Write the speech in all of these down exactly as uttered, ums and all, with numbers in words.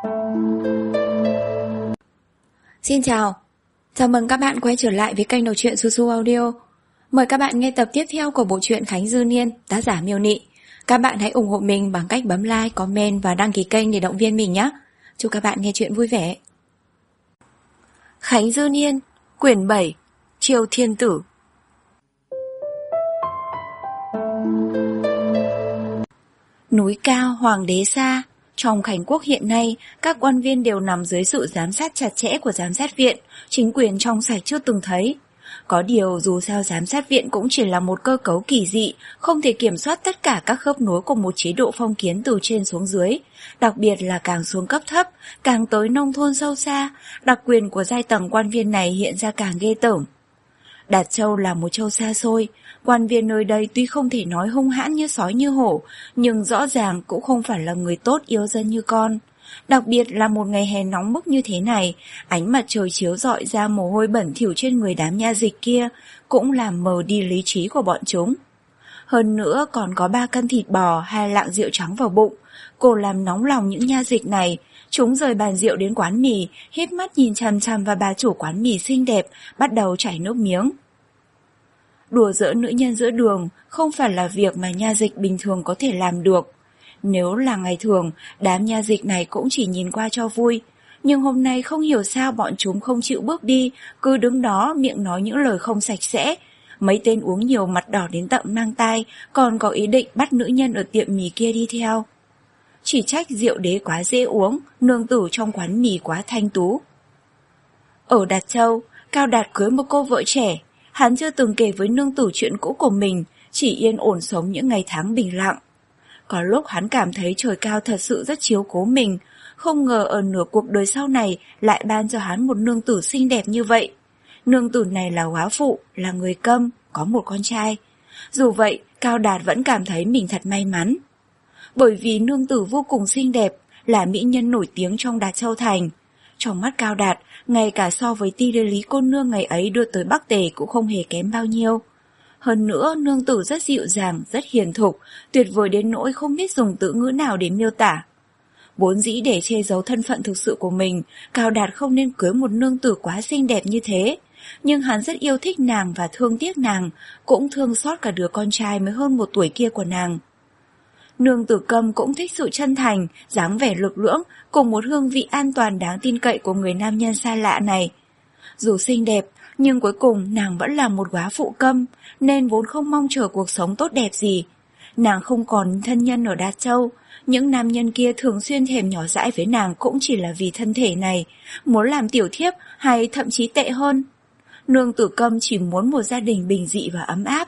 Xin chào, chào mừng các bạn quay trở lại với kênh đọc truyện Su Su Audio. Mời các bạn nghe tập tiếp theo của bộ truyện Khánh Dư Niên, tác giả Miêu Nị. Các bạn hãy ủng hộ mình bằng cách bấm like, comment và đăng ký kênh để động viên mình nhé. Chúc các bạn nghe truyện vui vẻ. Khánh Dư Niên, quyển bảy, Triều Thiên Tử. Núi cao, hoàng đế xa. Trong Khánh Quốc hiện nay, các quan viên đều nằm dưới sự giám sát chặt chẽ của giám sát viện, chính quyền trong sạch chưa từng thấy. Có điều dù sao giám sát viện cũng chỉ là một cơ cấu kỳ dị, không thể kiểm soát tất cả các khớp nối của một chế độ phong kiến từ trên xuống dưới, đặc biệt là càng xuống cấp thấp, càng tới nông thôn sâu xa, đặc quyền của giai tầng quan viên này hiện ra càng ghê tởm. Đạt Châu là một châu xa xôi, quan viên nơi đây tuy không thể nói hung hãn như sói như hổ, nhưng rõ ràng cũng không phải là người tốt yêu dân như con. Đặc biệt là một ngày hè nóng bức như thế này, ánh mặt trời chiếu rọi ra mồ hôi bẩn thỉu trên người đám nha dịch kia, cũng làm mờ đi lý trí của bọn chúng. Hơn nữa còn có ba cân thịt bò, hai lạng rượu trắng vào bụng, cô làm nóng lòng những nha dịch này. Chúng rời bàn rượu đến quán mì, híp mắt nhìn chằm chằm vào bà chủ quán mì xinh đẹp, bắt đầu chảy nước miếng. Đùa giỡn nữ nhân giữa đường không phải là việc mà nha dịch bình thường có thể làm được. Nếu là ngày thường, đám nha dịch này cũng chỉ nhìn qua cho vui. Nhưng hôm nay không hiểu sao bọn chúng không chịu bước đi, cứ đứng đó miệng nói những lời không sạch sẽ. Mấy tên uống nhiều mặt đỏ đến tận mang tai, còn có ý định bắt nữ nhân ở tiệm mì kia đi theo. Chỉ trách rượu đế quá dễ uống, nương tử trong quán mì quá thanh tú. Ở Đạt Châu, Cao Đạt cưới một cô vợ trẻ. Hắn chưa từng kể với nương tử chuyện cũ của mình, chỉ yên ổn sống những ngày tháng bình lặng. Có lúc hắn cảm thấy trời cao thật sự rất chiếu cố mình, không ngờ ở nửa cuộc đời sau này lại ban cho hắn một nương tử xinh đẹp như vậy. Nương tử này là góa phụ, là người câm, có một con trai. Dù vậy, Cao Đạt vẫn cảm thấy mình thật may mắn. Bởi vì nương tử vô cùng xinh đẹp, là mỹ nhân nổi tiếng trong Đạt Châu Thành. Trong mắt Cao Đạt, ngay cả so với ti đế lý cô nương ngày ấy đưa tới Bắc Tề cũng không hề kém bao nhiêu. Hơn nữa, nương tử rất dịu dàng, rất hiền thục, tuyệt vời đến nỗi không biết dùng từ ngữ nào để miêu tả. Vốn dĩ để che giấu thân phận thực sự của mình, Cao Đạt không nên cưới một nương tử quá xinh đẹp như thế. Nhưng hắn rất yêu thích nàng và thương tiếc nàng, cũng thương xót cả đứa con trai mới hơn một tuổi kia của nàng. Nương tử Câm cũng thích sự chân thành, dáng vẻ lực lưỡng, cùng một hương vị an toàn đáng tin cậy của người nam nhân xa lạ này. Dù xinh đẹp, nhưng cuối cùng nàng vẫn là một góa phụ câm, nên vốn không mong chờ cuộc sống tốt đẹp gì. Nàng không còn thân nhân ở Đạt Châu, những nam nhân kia thường xuyên thèm nhỏ dãi với nàng cũng chỉ là vì thân thể này, muốn làm tiểu thiếp hay thậm chí tệ hơn. Nương tử Câm chỉ muốn một gia đình bình dị và ấm áp.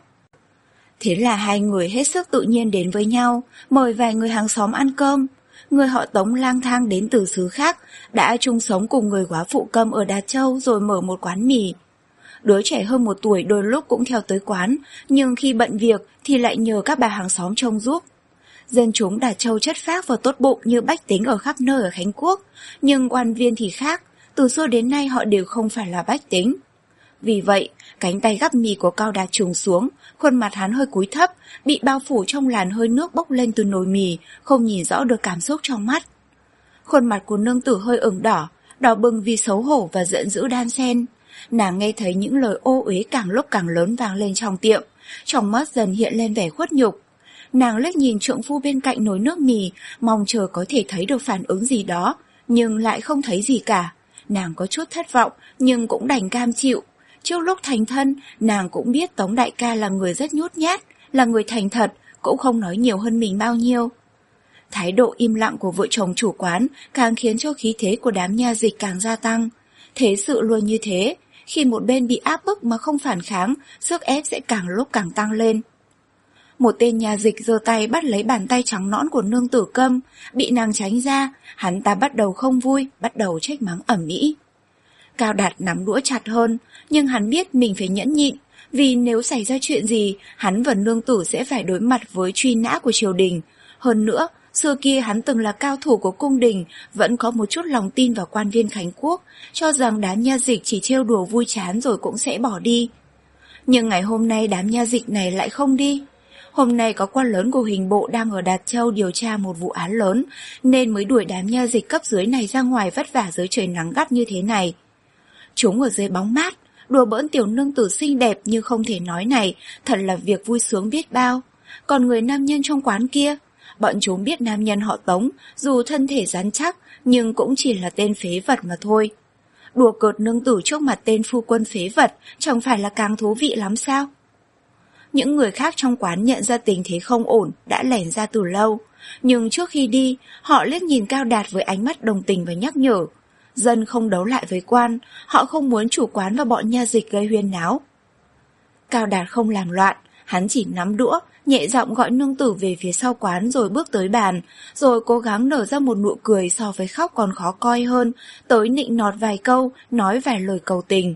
Thế là hai người hết sức tự nhiên đến với nhau, mời vài người hàng xóm ăn cơm. Người họ Tống lang thang đến từ xứ khác, đã chung sống cùng người góa phụ Câm ở Đạt Châu rồi mở một quán mì. Đứa trẻ hơn một tuổi đôi lúc cũng theo tới quán, nhưng khi bận việc thì lại nhờ các bà hàng xóm trông giúp. Dân chúng Đạt Châu chất phác và tốt bụng như bách tính ở khắp nơi ở Khánh Quốc, nhưng quan viên thì khác, từ xưa đến nay họ đều không phải là bách tính. Vì vậy, cánh tay gắp mì của Cao Đạt trùng xuống, khuôn mặt hắn hơi cúi thấp, bị bao phủ trong làn hơi nước bốc lên từ nồi mì, không nhìn rõ được cảm xúc trong mắt. Khuôn mặt của nương tử hơi ửng đỏ, đỏ bừng vì xấu hổ và giận dữ đan xen. Nàng nghe thấy những lời ô uế càng lúc càng lớn vang lên trong tiệm, trong mắt dần hiện lên vẻ khuất nhục. Nàng liếc nhìn trượng phu bên cạnh nồi nước mì, mong chờ có thể thấy được phản ứng gì đó, nhưng lại không thấy gì cả. Nàng có chút thất vọng, nhưng cũng đành cam chịu. Trước lúc thành thân, nàng cũng biết Tống đại ca là người rất nhút nhát, là người thành thật, cũng không nói nhiều hơn mình bao nhiêu. Thái độ im lặng của vợ chồng chủ quán càng khiến cho khí thế của đám nha dịch càng gia tăng. Thế sự luôn như thế, khi một bên bị áp bức mà không phản kháng, sức ép sẽ càng lúc càng tăng lên. Một tên nha dịch giơ tay bắt lấy bàn tay trắng nõn của nương tử Câm, bị nàng tránh ra, hắn ta bắt đầu không vui, bắt đầu trách mắng ầm ĩ. Cao Đạt nắm đũa chặt hơn, nhưng hắn biết mình phải nhẫn nhịn, vì nếu xảy ra chuyện gì, hắn và nương tử sẽ phải đối mặt với truy nã của triều đình. Hơn nữa, xưa kia hắn từng là cao thủ của cung đình, vẫn có một chút lòng tin vào quan viên Khánh Quốc, cho rằng đám nha dịch chỉ trêu đùa vui chán rồi cũng sẽ bỏ đi. Nhưng ngày hôm nay đám nha dịch này lại không đi. Hôm nay có quan lớn của hình bộ đang ở Đạt Châu điều tra một vụ án lớn, nên mới đuổi đám nha dịch cấp dưới này ra ngoài vất vả dưới trời nắng gắt như thế này. Chúng ở dưới bóng mát, đùa bỡn tiểu nương tử xinh đẹp nhưng không thể nói này, thật là việc vui sướng biết bao. Còn người nam nhân trong quán kia, bọn chúng biết nam nhân họ Tống, dù thân thể rắn chắc, nhưng cũng chỉ là tên phế vật mà thôi. Đùa cợt nương tử trước mặt tên phu quân phế vật, chẳng phải là càng thú vị lắm sao? Những người khác trong quán nhận ra tình thế không ổn, đã lẻn ra từ lâu. Nhưng trước khi đi, họ liếc nhìn Cao Đạt với ánh mắt đồng tình và nhắc nhở. Dân không đấu lại với quan, họ không muốn chủ quán và bọn nha dịch gây huyên náo. Cao Đạt không làm loạn, hắn chỉ nắm đũa, nhẹ giọng gọi nương tử về phía sau quán rồi bước tới bàn, rồi cố gắng nở ra một nụ cười so với khóc còn khó coi hơn, tới nịnh nọt vài câu, nói vài lời cầu tình.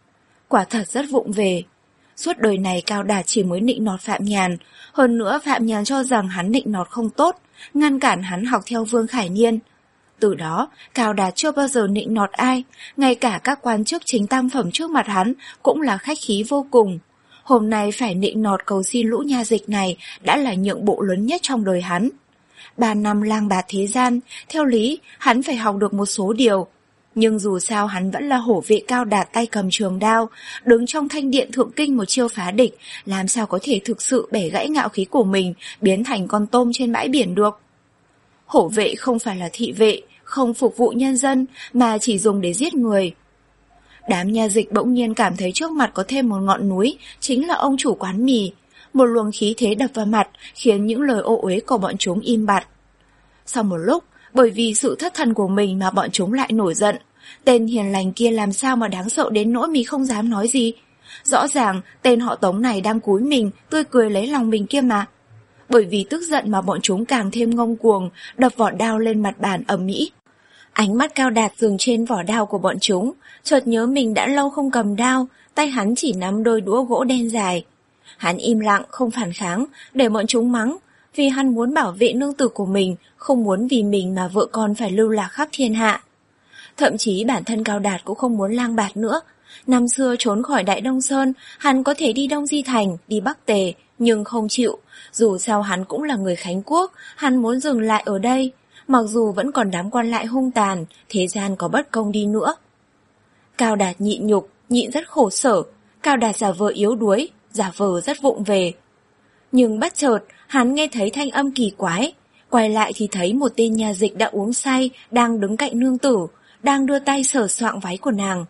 Quả thật rất vụng về. Suốt đời này Cao Đạt chỉ mới nịnh nọt Phạm Nhàn, hơn nữa Phạm Nhàn cho rằng hắn nịnh nọt không tốt, ngăn cản hắn học theo Vương Khải Niên. Từ đó, Cao Đạt chưa bao giờ nịnh nọt ai, ngay cả các quan chức chính tam phẩm trước mặt hắn cũng là khách khí vô cùng. Hôm nay phải nịnh nọt cầu xin lũ nha dịch này đã là nhượng bộ lớn nhất trong đời hắn. Ba năm lang bạt thế gian, theo lý hắn phải học được một số điều. Nhưng dù sao hắn vẫn là hổ vệ Cao Đạt tay cầm trường đao, đứng trong thanh điện thượng kinh một chiêu phá địch, làm sao có thể thực sự bẻ gãy ngạo khí của mình, biến thành con tôm trên bãi biển được. Hổ vệ không phải là thị vệ, không phục vụ nhân dân, mà chỉ dùng để giết người. Đám nha dịch bỗng nhiên cảm thấy trước mặt có thêm một ngọn núi, chính là ông chủ quán mì. Một luồng khí thế đập vào mặt, khiến những lời ô uế của bọn chúng im bặt. Sau một lúc, bởi vì sự thất thần của mình mà bọn chúng lại nổi giận. Tên hiền lành kia làm sao mà đáng sợ đến nỗi mình không dám nói gì. Rõ ràng tên họ Tống này đang cúi mình, tươi cười lấy lòng mình kia mà. Bởi vì tức giận mà bọn chúng càng thêm ngông cuồng, đập vỏ đao lên mặt bàn ầm ĩ. Ánh mắt Cao Đạt dừng trên vỏ đao của bọn chúng, chợt nhớ mình đã lâu không cầm đao, tay hắn chỉ nắm đôi đũa gỗ đen dài. Hắn im lặng, không phản kháng, để bọn chúng mắng, vì hắn muốn bảo vệ nương tử của mình, không muốn vì mình mà vợ con phải lưu lạc khắp thiên hạ. Thậm chí bản thân Cao Đạt cũng không muốn lang bạt nữa. Năm xưa trốn khỏi Đại Đông Sơn, hắn có thể đi Đông Di Thành, đi Bắc Tề, nhưng không chịu. Dù sao hắn cũng là người Khánh Quốc, hắn muốn dừng lại ở đây. Mặc dù vẫn còn đám quan lại hung tàn, thế gian có bất công đi nữa. Cao Đạt nhịn nhục, nhịn rất khổ sở. Cao Đạt giả vờ yếu đuối, giả vờ rất vụng về. Nhưng bất chợt, hắn nghe thấy thanh âm kỳ quái. Quay lại thì thấy một tên nha dịch đã uống say, đang đứng cạnh nương tử, đang đưa tay sờ soạng váy của nàng.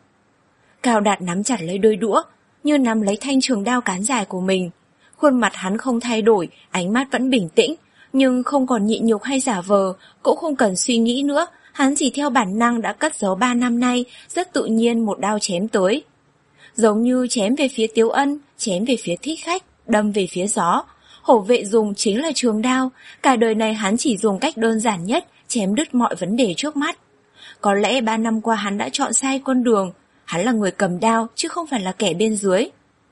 Cao Đạt nắm chặt lấy đôi đũa, như nắm lấy thanh trường đao cán dài của mình. Khuôn mặt hắn không thay đổi, ánh mắt vẫn bình tĩnh, nhưng không còn nhịn nhục hay giả vờ, cũng không cần suy nghĩ nữa, hắn chỉ theo bản năng đã cất giấu ba năm nay, rất tự nhiên một đao chém tới. Giống như chém về phía Tiếu Ân, chém về phía thích khách, đâm về phía gió. Hổ vệ dùng chính là trường đao, cả đời này hắn chỉ dùng cách đơn giản nhất, chém đứt mọi vấn đề trước mắt. Có lẽ ba năm qua hắn đã chọn sai con đường, hắn là người cầm đao chứ không phải là kẻ bên dưới.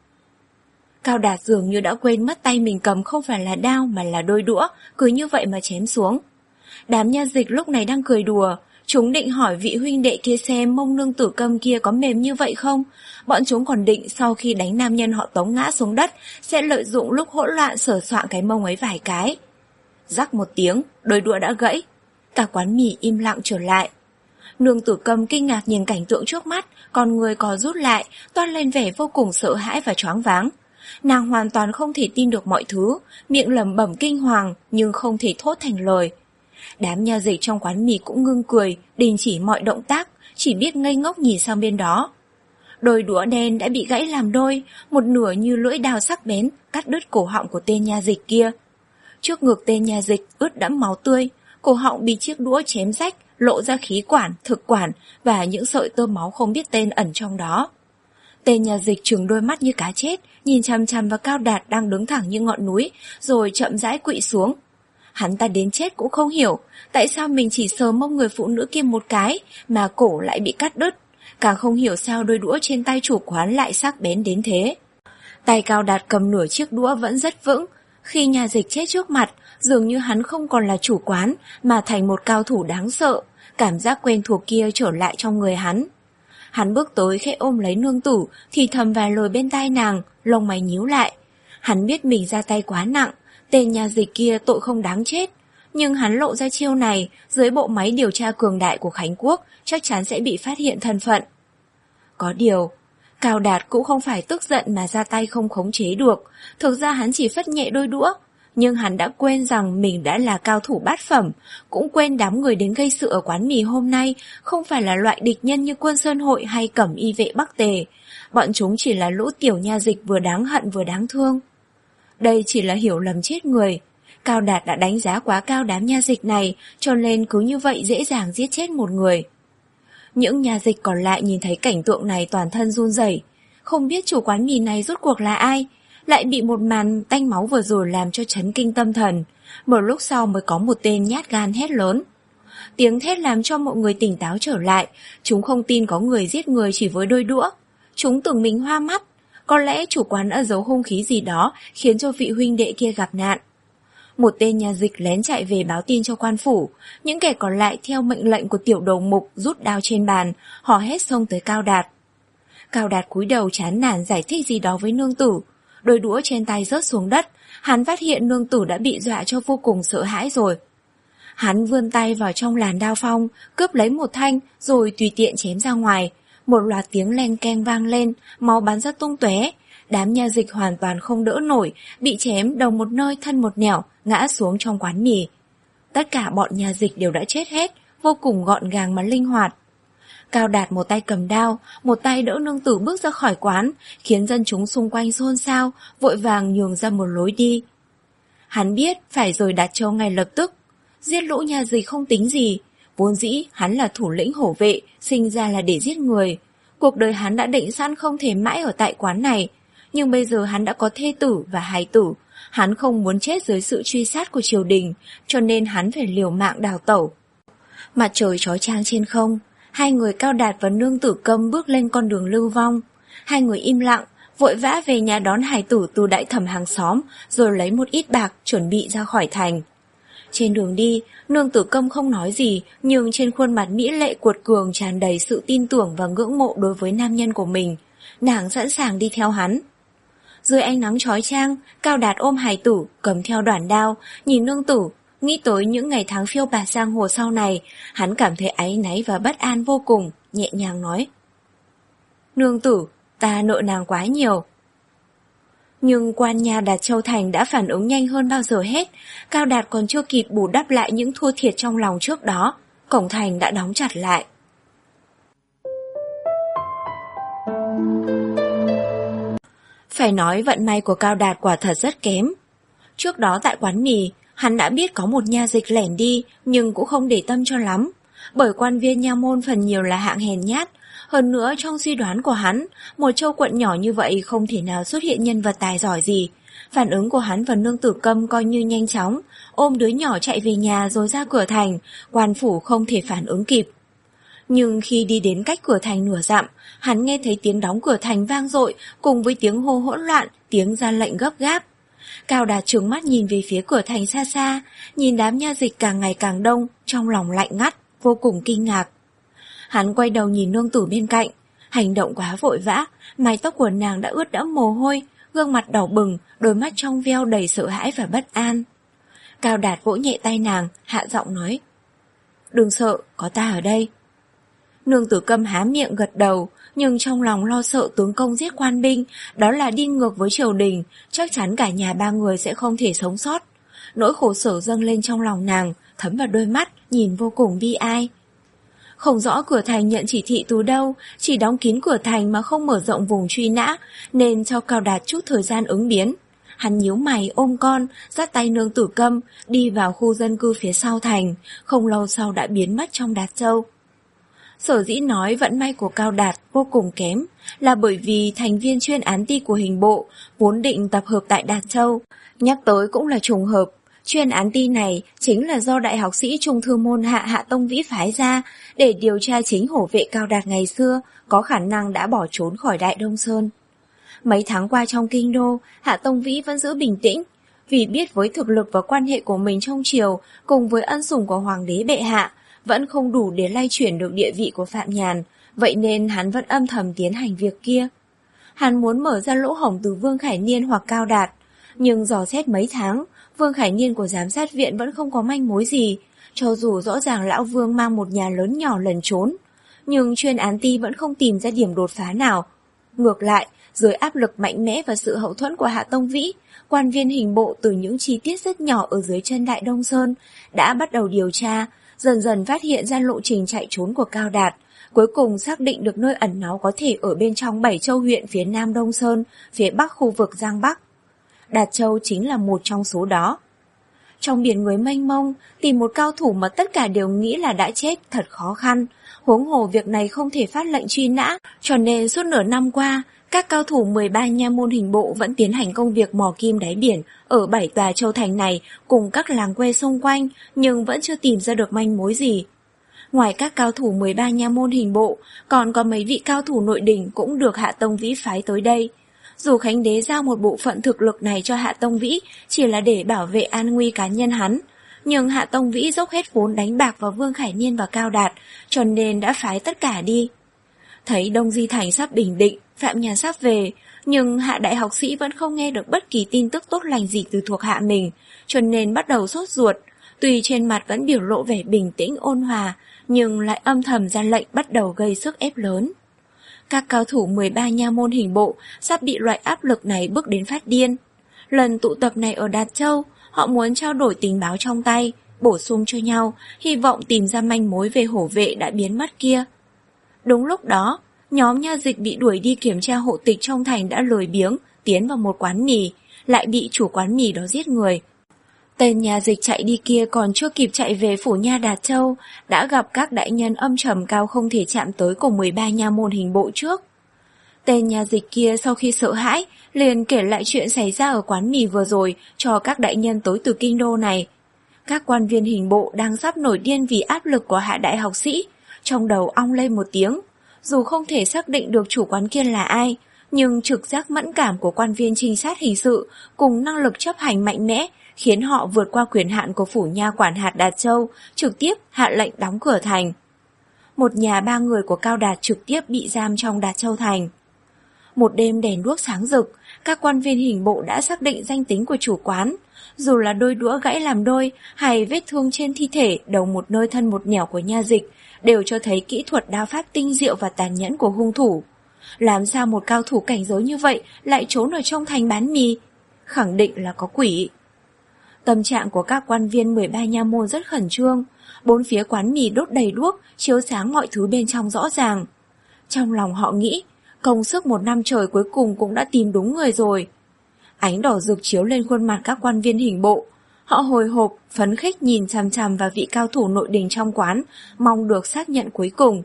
Cao Đạt dường như đã quên mất tay mình cầm không phải là đao mà là đôi đũa, cứ như vậy mà chém xuống. Đám nha dịch lúc này đang cười đùa, chúng định hỏi vị huynh đệ kia xem mông nương tử Câm kia có mềm như vậy không. Bọn chúng còn định sau khi đánh nam nhân họ Tống ngã xuống đất, sẽ lợi dụng lúc hỗn loạn sờ soạng cái mông ấy vài cái. Rắc một tiếng, đôi đũa đã gãy. Cả quán mì im lặng trở lại. Nương tử Câm kinh ngạc nhìn cảnh tượng trước mắt, còn người có rút lại, toát lên vẻ vô cùng sợ hãi và choáng váng. Nàng hoàn toàn không thể tin được mọi thứ, miệng lẩm bẩm kinh hoàng nhưng không thể thốt thành lời. Đám nha dịch trong quán mì cũng ngưng cười, đình chỉ mọi động tác, chỉ biết ngây ngốc nhìn sang bên đó. Đôi đũa đen đã bị gãy làm đôi, một nửa như lưỡi đao sắc bén cắt đứt cổ họng của tên nha dịch kia. Trước ngực tên nha dịch ướt đẫm máu tươi, cổ họng bị chiếc đũa chém rách, lộ ra khí quản, thực quản và những sợi tơ máu không biết tên ẩn trong đó. Tên nha dịch trừng đôi mắt như cá chết, nhìn chằm chằm vào Cao Đạt đang đứng thẳng như ngọn núi, rồi chậm rãi quỵ xuống. Hắn ta đến chết cũng không hiểu, tại sao mình chỉ sờ mông người phụ nữ kia một cái, mà cổ lại bị cắt đứt. Càng không hiểu sao đôi đũa trên tay chủ quán lại sắc bén đến thế. Tay Cao Đạt cầm nửa chiếc đũa vẫn rất vững. Khi nha dịch chết trước mặt, dường như hắn không còn là chủ quán, mà thành một cao thủ đáng sợ. Cảm giác quen thuộc kia trở lại trong người hắn. Hắn bước tới khẽ ôm lấy nương tử, thì thầm vài lời bên tai nàng, lông mày nhíu lại. Hắn biết mình ra tay quá nặng, Tên nhà dịch kia tội không đáng chết, nhưng hắn lộ ra chiêu này, dưới bộ máy điều tra cường đại của Khánh Quốc chắc chắn sẽ bị phát hiện thân phận. Có điều, Cao Đạt cũng không phải tức giận mà ra tay không khống chế được, thực ra hắn chỉ phất nhẹ đôi đũa, nhưng hắn đã quên rằng mình đã là cao thủ bát phẩm, cũng quên đám người đến gây sự ở quán mì hôm nay không phải là loại địch nhân như Quân Sơn Hội hay Cẩm Y vệ Bắc Tề, bọn chúng chỉ là lũ tiểu nha dịch vừa đáng hận vừa đáng thương. Đây chỉ là hiểu lầm chết người. Cao Đạt đã đánh giá quá cao đám nha dịch này, cho nên cứ như vậy dễ dàng giết chết một người. Những nha dịch còn lại nhìn thấy cảnh tượng này toàn thân run rẩy, không biết chủ quán mì này rốt cuộc là ai, lại bị một màn tanh máu vừa rồi làm cho chấn kinh tâm thần. Một lúc sau mới có một tên nhát gan hét lớn. Tiếng thét làm cho mọi người tỉnh táo trở lại, chúng không tin có người giết người chỉ với đôi đũa. Chúng tưởng mình hoa mắt, có lẽ chủ quán đã giấu hung khí gì đó khiến cho vị huynh đệ kia gặp nạn. Một tên nhà dịch lén chạy về báo tin cho quan phủ, những kẻ còn lại theo mệnh lệnh của tiểu đầu mục rút đao trên bàn, hò hét xông tới Cao Đạt. Cao Đạt cúi đầu chán nản giải thích gì đó với nương tử, đôi đũa trên tay rớt xuống đất, hắn phát hiện nương tử đã bị dọa cho vô cùng sợ hãi rồi. Hắn vươn tay vào trong làn đao phong, cướp lấy một thanh rồi tùy tiện chém ra ngoài, một loạt tiếng leng keng vang lên, máu bắn ra tung tóe. Đám nha dịch hoàn toàn không đỡ nổi, bị chém đầu một nơi thân một nẻo, ngã xuống trong quán mì. Tất cả bọn nha dịch đều đã chết hết, vô cùng gọn gàng mà linh hoạt. Cao Đạt một tay cầm đao, một tay đỡ nương tử bước ra khỏi quán, khiến dân chúng xung quanh xôn xao, vội vàng nhường ra một lối đi. Hắn biết phải rời Đạt Châu ngay lập tức. Giết lũ nha dịch không tính gì, vốn dĩ hắn là thủ lĩnh hổ vệ, sinh ra là để giết người. Cuộc đời hắn đã định sẵn không thể mãi ở tại quán này, nhưng bây giờ hắn đã có thê tử và hài tử, hắn không muốn chết dưới sự truy sát của triều đình, cho nên hắn phải liều mạng đào tẩu. Mặt trời chói chang trên không, hai người Cao Đạt và nương tử Câm bước lên con đường lưu vong. Hai người im lặng, vội vã về nhà đón hài tử từ đại thẩm hàng xóm, rồi lấy một ít bạc chuẩn bị ra khỏi thành. Trên đường đi, nương tử Câm không nói gì, nhưng trên khuôn mặt mỹ lệ cuột cường tràn đầy sự tin tưởng và ngưỡng mộ đối với nam nhân của mình. Nàng sẵn sàng đi theo hắn. Dưới ánh nắng chói chang, Cao Đạt ôm hài tử, cầm theo đoản đao, nhìn nương tử, nghĩ tới những ngày tháng phiêu bạt giang hồ sau này, hắn cảm thấy áy náy và bất an vô cùng, nhẹ nhàng nói: "Nương tử, ta nợ nàng quá nhiều." Nhưng quan nhà Đạt Châu Thành đã phản ứng nhanh hơn bao giờ hết, Cao Đạt còn chưa kịp bù đắp lại những thua thiệt trong lòng trước đó, cổng thành đã đóng chặt lại. Phải nói vận may của Cao Đạt quả thật rất kém. Trước đó tại quán mì, hắn đã biết có một nha dịch lẻn đi, nhưng cũng không để tâm cho lắm, bởi quan viên nha môn phần nhiều là hạng hèn nhát. Hơn nữa trong suy đoán của hắn, một châu quận nhỏ như vậy không thể nào xuất hiện nhân vật tài giỏi gì. Phản ứng của hắn và nương tử Câm coi như nhanh chóng, ôm đứa nhỏ chạy về nhà rồi ra cửa thành, quan phủ không thể phản ứng kịp. Nhưng khi đi đến cách cửa thành nửa dặm, hắn nghe thấy tiếng đóng cửa thành vang dội cùng với tiếng hô hỗn loạn, tiếng ra lệnh gấp gáp. Cao Đạt trừng mắt nhìn về phía cửa thành xa xa, nhìn đám nha dịch càng ngày càng đông, trong lòng lạnh ngắt, vô cùng kinh ngạc. Hắn quay đầu nhìn nương tử bên cạnh, hành động quá vội vã, mái tóc của nàng đã ướt đẫm mồ hôi, gương mặt đỏ bừng, đôi mắt trong veo đầy sợ hãi và bất an. Cao Đạt vỗ nhẹ tay nàng, hạ giọng nói: "Đừng sợ, có ta ở đây." Nương tử Câm há miệng gật đầu, nhưng trong lòng lo sợ tướng công giết quan binh, đó là đi ngược với triều đình, chắc chắn cả nhà ba người sẽ không thể sống sót. Nỗi khổ sở dâng lên trong lòng nàng, thấm vào đôi mắt, nhìn vô cùng bi ai. Không rõ cửa thành nhận chỉ thị từ đâu, chỉ đóng kín cửa thành mà không mở rộng vùng truy nã, nên cho Cao Đạt chút thời gian ứng biến. Hắn nhíu mày ôm con, dắt tay nương tử Câm, đi vào khu dân cư phía sau thành, không lâu sau đã biến mất trong Đạt Châu. Sở dĩ nói vận may của Cao Đạt vô cùng kém là bởi vì thành viên chuyên án ti của hình bộ vốn định tập hợp tại Đạt Châu. Nhắc tới cũng là trùng hợp, chuyên án ti này chính là do đại học sĩ Trung Thư Môn Hạ Hạ Tông Vĩ phái ra để điều tra chính hổ vệ Cao Đạt ngày xưa có khả năng đã bỏ trốn khỏi Đại Đông Sơn. Mấy tháng qua trong kinh đô, Hạ Tông Vĩ vẫn giữ bình tĩnh, vì biết với thực lực và quan hệ của mình trong triều cùng với ân sủng của Hoàng đế bệ hạ vẫn không đủ để lay chuyển được địa vị của Phạm Nhàn, vậy nên hắn vẫn âm thầm tiến hành việc kia. Hắn muốn mở ra lỗ hổng từ Vương Khải Niên hoặc Cao Đạt, nhưng dò xét mấy tháng, Vương Khải Niên của giám sát viện vẫn không có manh mối gì, cho dù rõ ràng lão Vương mang một nhà lớn nhỏ lẩn trốn, nhưng chuyên án Ti vẫn không tìm ra điểm đột phá nào. Ngược lại, dưới áp lực mạnh mẽ và sự hậu thuẫn của Hạ Tông Vĩ, quan viên hình bộ từ những chi tiết rất nhỏ ở dưới chân Đại Đông Sơn đã bắt đầu điều tra, dần dần phát hiện ra lộ trình chạy trốn của Cao Đạt, cuối cùng xác định được nơi ẩn náu có thể ở bên trong bảy châu huyện phía nam Đông Sơn, phía bắc khu vực Giang Bắc. Đạt Châu chính là một trong số đó. Trong biển người mênh mông, tìm một cao thủ mà tất cả đều nghĩ là đã chết thật khó khăn, huống hồ việc này không thể phát lệnh truy nã, cho nên suốt nửa năm qua, các cao thủ mười ba nha môn hình bộ vẫn tiến hành công việc mò kim đáy biển ở bảy tòa châu thành này cùng các làng quê xung quanh, nhưng vẫn chưa tìm ra được manh mối gì. Ngoài các cao thủ mười ba nha môn hình bộ, còn có mấy vị cao thủ nội đình cũng được Hạ Tông Vĩ phái tới đây. Dù Khánh Đế giao một bộ phận thực lực này cho Hạ Tông Vĩ chỉ là để bảo vệ an nguy cá nhân hắn, nhưng Hạ Tông Vĩ dốc hết vốn đánh bạc vào Vương Khải Niên và Cao Đạt, cho nên đã phái tất cả đi. Thấy Đông Di Thành sắp bình định, Phạm Nhàn sắp về, nhưng Hạ đại học sĩ vẫn không nghe được bất kỳ tin tức tốt lành gì từ thuộc hạ mình, cho nên bắt đầu sốt ruột. Tuy trên mặt vẫn biểu lộ vẻ bình tĩnh ôn hòa, nhưng lại âm thầm ra lệnh bắt đầu gây sức ép lớn. Các cao thủ mười ba nha môn hình bộ sắp bị loại áp lực này bước đến phát điên. Lần tụ tập này ở Đạt Châu, họ muốn trao đổi tình báo trong tay, bổ sung cho nhau, hy vọng tìm ra manh mối về hổ vệ đã biến mất kia. Đúng lúc đó, nhóm nha dịch bị đuổi đi kiểm tra hộ tịch trong thành đã lười biếng, tiến vào một quán mì, lại bị chủ quán mì đó giết người. Tên nhà dịch chạy đi kia còn chưa kịp chạy về phủ nha Đạt Châu, đã gặp các đại nhân âm trầm cao không thể chạm tới của mười ba nha môn hình bộ trước. Tên nhà dịch kia sau khi sợ hãi, liền kể lại chuyện xảy ra ở quán mì vừa rồi cho các đại nhân tới từ kinh đô này. Các quan viên hình bộ đang sắp nổi điên vì áp lực của Hạ đại học sĩ, trong đầu ong lên một tiếng. Dù không thể xác định được chủ quán kia là ai, nhưng trực giác mẫn cảm của quan viên trinh sát hình sự cùng năng lực chấp hành mạnh mẽ khiến họ vượt qua quyền hạn của phủ nha quản hạt Đạt Châu, trực tiếp hạ lệnh đóng cửa thành. Một nhà ba người của Cao Đạt trực tiếp bị giam trong Đạt Châu thành. Một đêm đèn đuốc sáng rực, các quan viên hình bộ đã xác định danh tính của chủ quán. Dù là đôi đũa gãy làm đôi hay vết thương trên thi thể đầu một nơi thân một nẻo của nha dịch, đều cho thấy kỹ thuật đao pháp tinh diệu và tàn nhẫn của hung thủ. Làm sao một cao thủ cảnh giới như vậy lại trốn ở trong thành bán mì? Khẳng định là có quỷ. Tâm trạng của các quan viên mười ba nha môn rất khẩn trương, bốn phía quán mì đốt đầy đuốc, chiếu sáng mọi thứ bên trong rõ ràng. Trong lòng họ nghĩ, công sức một năm trời cuối cùng cũng đã tìm đúng người rồi. Ánh đỏ rực chiếu lên khuôn mặt các quan viên hình bộ. Họ hồi hộp, phấn khích nhìn chằm chằm vào vị cao thủ nội đình trong quán, mong được xác nhận cuối cùng.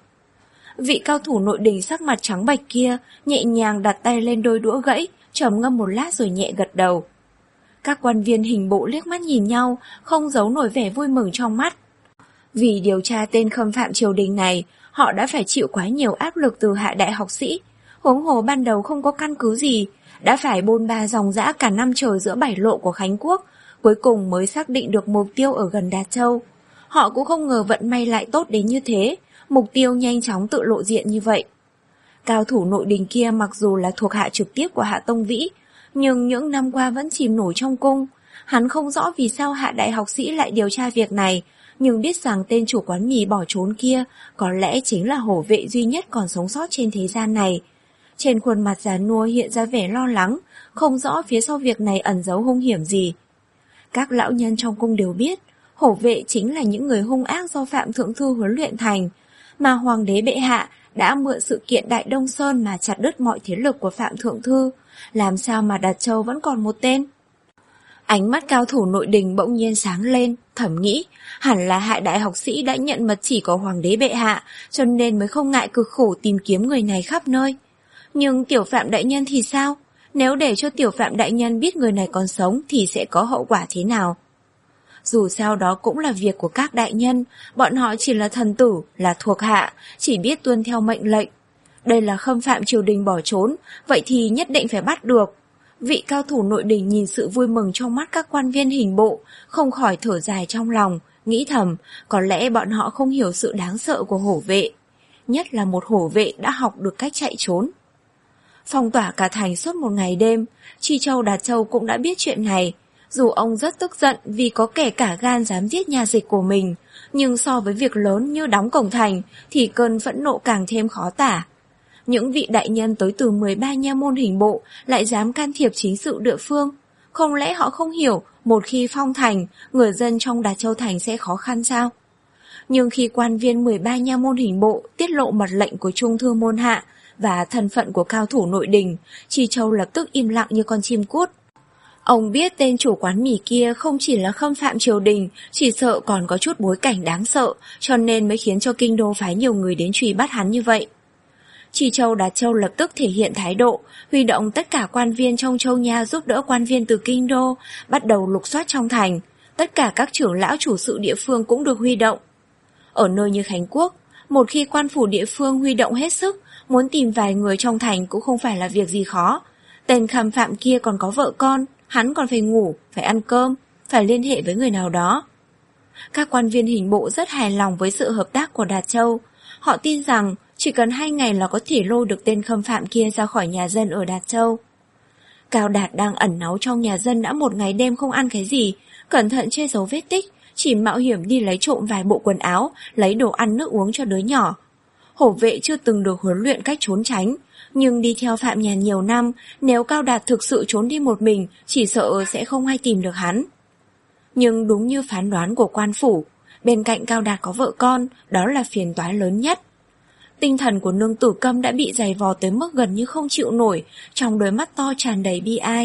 Vị cao thủ nội đình sắc mặt trắng bệch kia nhẹ nhàng đặt tay lên đôi đũa gãy, trầm ngâm một lát rồi nhẹ gật đầu. Các quan viên hình bộ liếc mắt nhìn nhau, không giấu nổi vẻ vui mừng trong mắt. Vì điều tra tên khâm phạm triều đình này, họ đã phải chịu quá nhiều áp lực từ Hạ đại học sĩ. Huống hồ ban đầu không có căn cứ gì, đã phải bôn ba dòng dã cả năm trời giữa bảy lộ của Khánh Quốc, cuối cùng mới xác định được mục tiêu ở gần Đạt Châu. Họ cũng không ngờ vận may lại tốt đến như thế, mục tiêu nhanh chóng tự lộ diện như vậy. Cao thủ nội đình kia mặc dù là thuộc hạ trực tiếp của Hạ Tông Vĩ, nhưng những năm qua vẫn chìm nổi trong cung. Hắn không rõ vì sao Hạ đại học sĩ lại điều tra việc này, nhưng biết rằng tên chủ quán mì bỏ trốn kia có lẽ chính là hổ vệ duy nhất còn sống sót trên thế gian này. Trên khuôn mặt già nua hiện ra vẻ lo lắng, không rõ phía sau việc này ẩn giấu hung hiểm gì. Các lão nhân trong cung đều biết, hổ vệ chính là những người hung ác do Phạm Thượng Thư huấn luyện thành, mà Hoàng đế bệ hạ đã mượn sự kiện Đại Đông Sơn mà chặt đứt mọi thế lực của Phạm Thượng Thư, làm sao mà Đạt Châu vẫn còn một tên. Ánh mắt cao thủ nội đình bỗng nhiên sáng lên, thầm nghĩ, hẳn là Hạ đại học sĩ đã nhận mật chỉ của Hoàng đế bệ hạ, cho nên mới không ngại cực khổ tìm kiếm người này khắp nơi. Nhưng tiểu Phạm đại nhân thì sao? Nếu để cho tiểu Phạm đại nhân biết người này còn sống thì sẽ có hậu quả thế nào? Dù sao đó cũng là việc của các đại nhân, bọn họ chỉ là thần tử, là thuộc hạ, chỉ biết tuân theo mệnh lệnh. Đây là khâm phạm triều đình bỏ trốn, vậy thì nhất định phải bắt được. Vị cao thủ nội đình nhìn sự vui mừng trong mắt các quan viên hình bộ, không khỏi thở dài trong lòng, nghĩ thầm, có lẽ bọn họ không hiểu sự đáng sợ của hổ vệ. Nhất là một hổ vệ đã học được cách chạy trốn. Phong tỏa cả thành suốt một ngày đêm, Chi Châu Đạt Châu cũng đã biết chuyện này. Dù ông rất tức giận vì có kẻ cả gan dám giết nhà dịch của mình, nhưng so với việc lớn như đóng cổng thành thì cơn phẫn nộ càng thêm khó tả. Những vị đại nhân tới từ mười ba nha môn hình bộ lại dám can thiệp chính sự địa phương. Không lẽ họ không hiểu một khi phong thành, người dân trong Đạt Châu thành sẽ khó khăn sao? Nhưng khi quan viên mười ba nha môn hình bộ tiết lộ mật lệnh của trung thư môn hạ và thân phận của cao thủ nội đình, Chi Châu lập tức im lặng như con chim cút. Ông biết tên chủ quán mì kia không chỉ là khâm phạm triều đình, chỉ sợ còn có chút bối cảnh đáng sợ, cho nên mới khiến cho kinh đô phái nhiều người đến truy bắt hắn như vậy. Chi Châu Đạt Châu lập tức thể hiện thái độ, huy động tất cả quan viên trong châu nha giúp đỡ quan viên từ kinh đô, bắt đầu lục soát trong thành. Tất cả các trưởng lão chủ sự địa phương cũng được huy động. Ở nơi như Khánh Quốc, một khi quan phủ địa phương huy động hết sức, muốn tìm vài người trong thành cũng không phải là việc gì khó. Tên khâm phạm kia còn có vợ con, hắn còn phải ngủ, phải ăn cơm, phải liên hệ với người nào đó. Các quan viên hình bộ rất hài lòng với sự hợp tác của Đạt Châu. Họ tin rằng chỉ cần hai ngày là có thể lôi được tên khâm phạm kia ra khỏi nhà dân ở Đạt Châu. Cao Đạt đang ẩn náu trong nhà dân đã một ngày đêm không ăn cái gì, cẩn thận che giấu vết tích, chỉ mạo hiểm đi lấy trộm vài bộ quần áo, lấy đồ ăn nước uống cho đứa nhỏ. Hổ vệ chưa từng được huấn luyện cách trốn tránh, nhưng đi theo Phạm Nhàn nhiều năm, nếu Cao Đạt thực sự trốn đi một mình, chỉ sợ sẽ không ai tìm được hắn. Nhưng đúng như phán đoán của quan phủ, bên cạnh Cao Đạt có vợ con, đó là phiền toái lớn nhất. Tinh thần của nương tử Câm đã bị giày vò tới mức gần như không chịu nổi, trong đôi mắt to tràn đầy bi ai.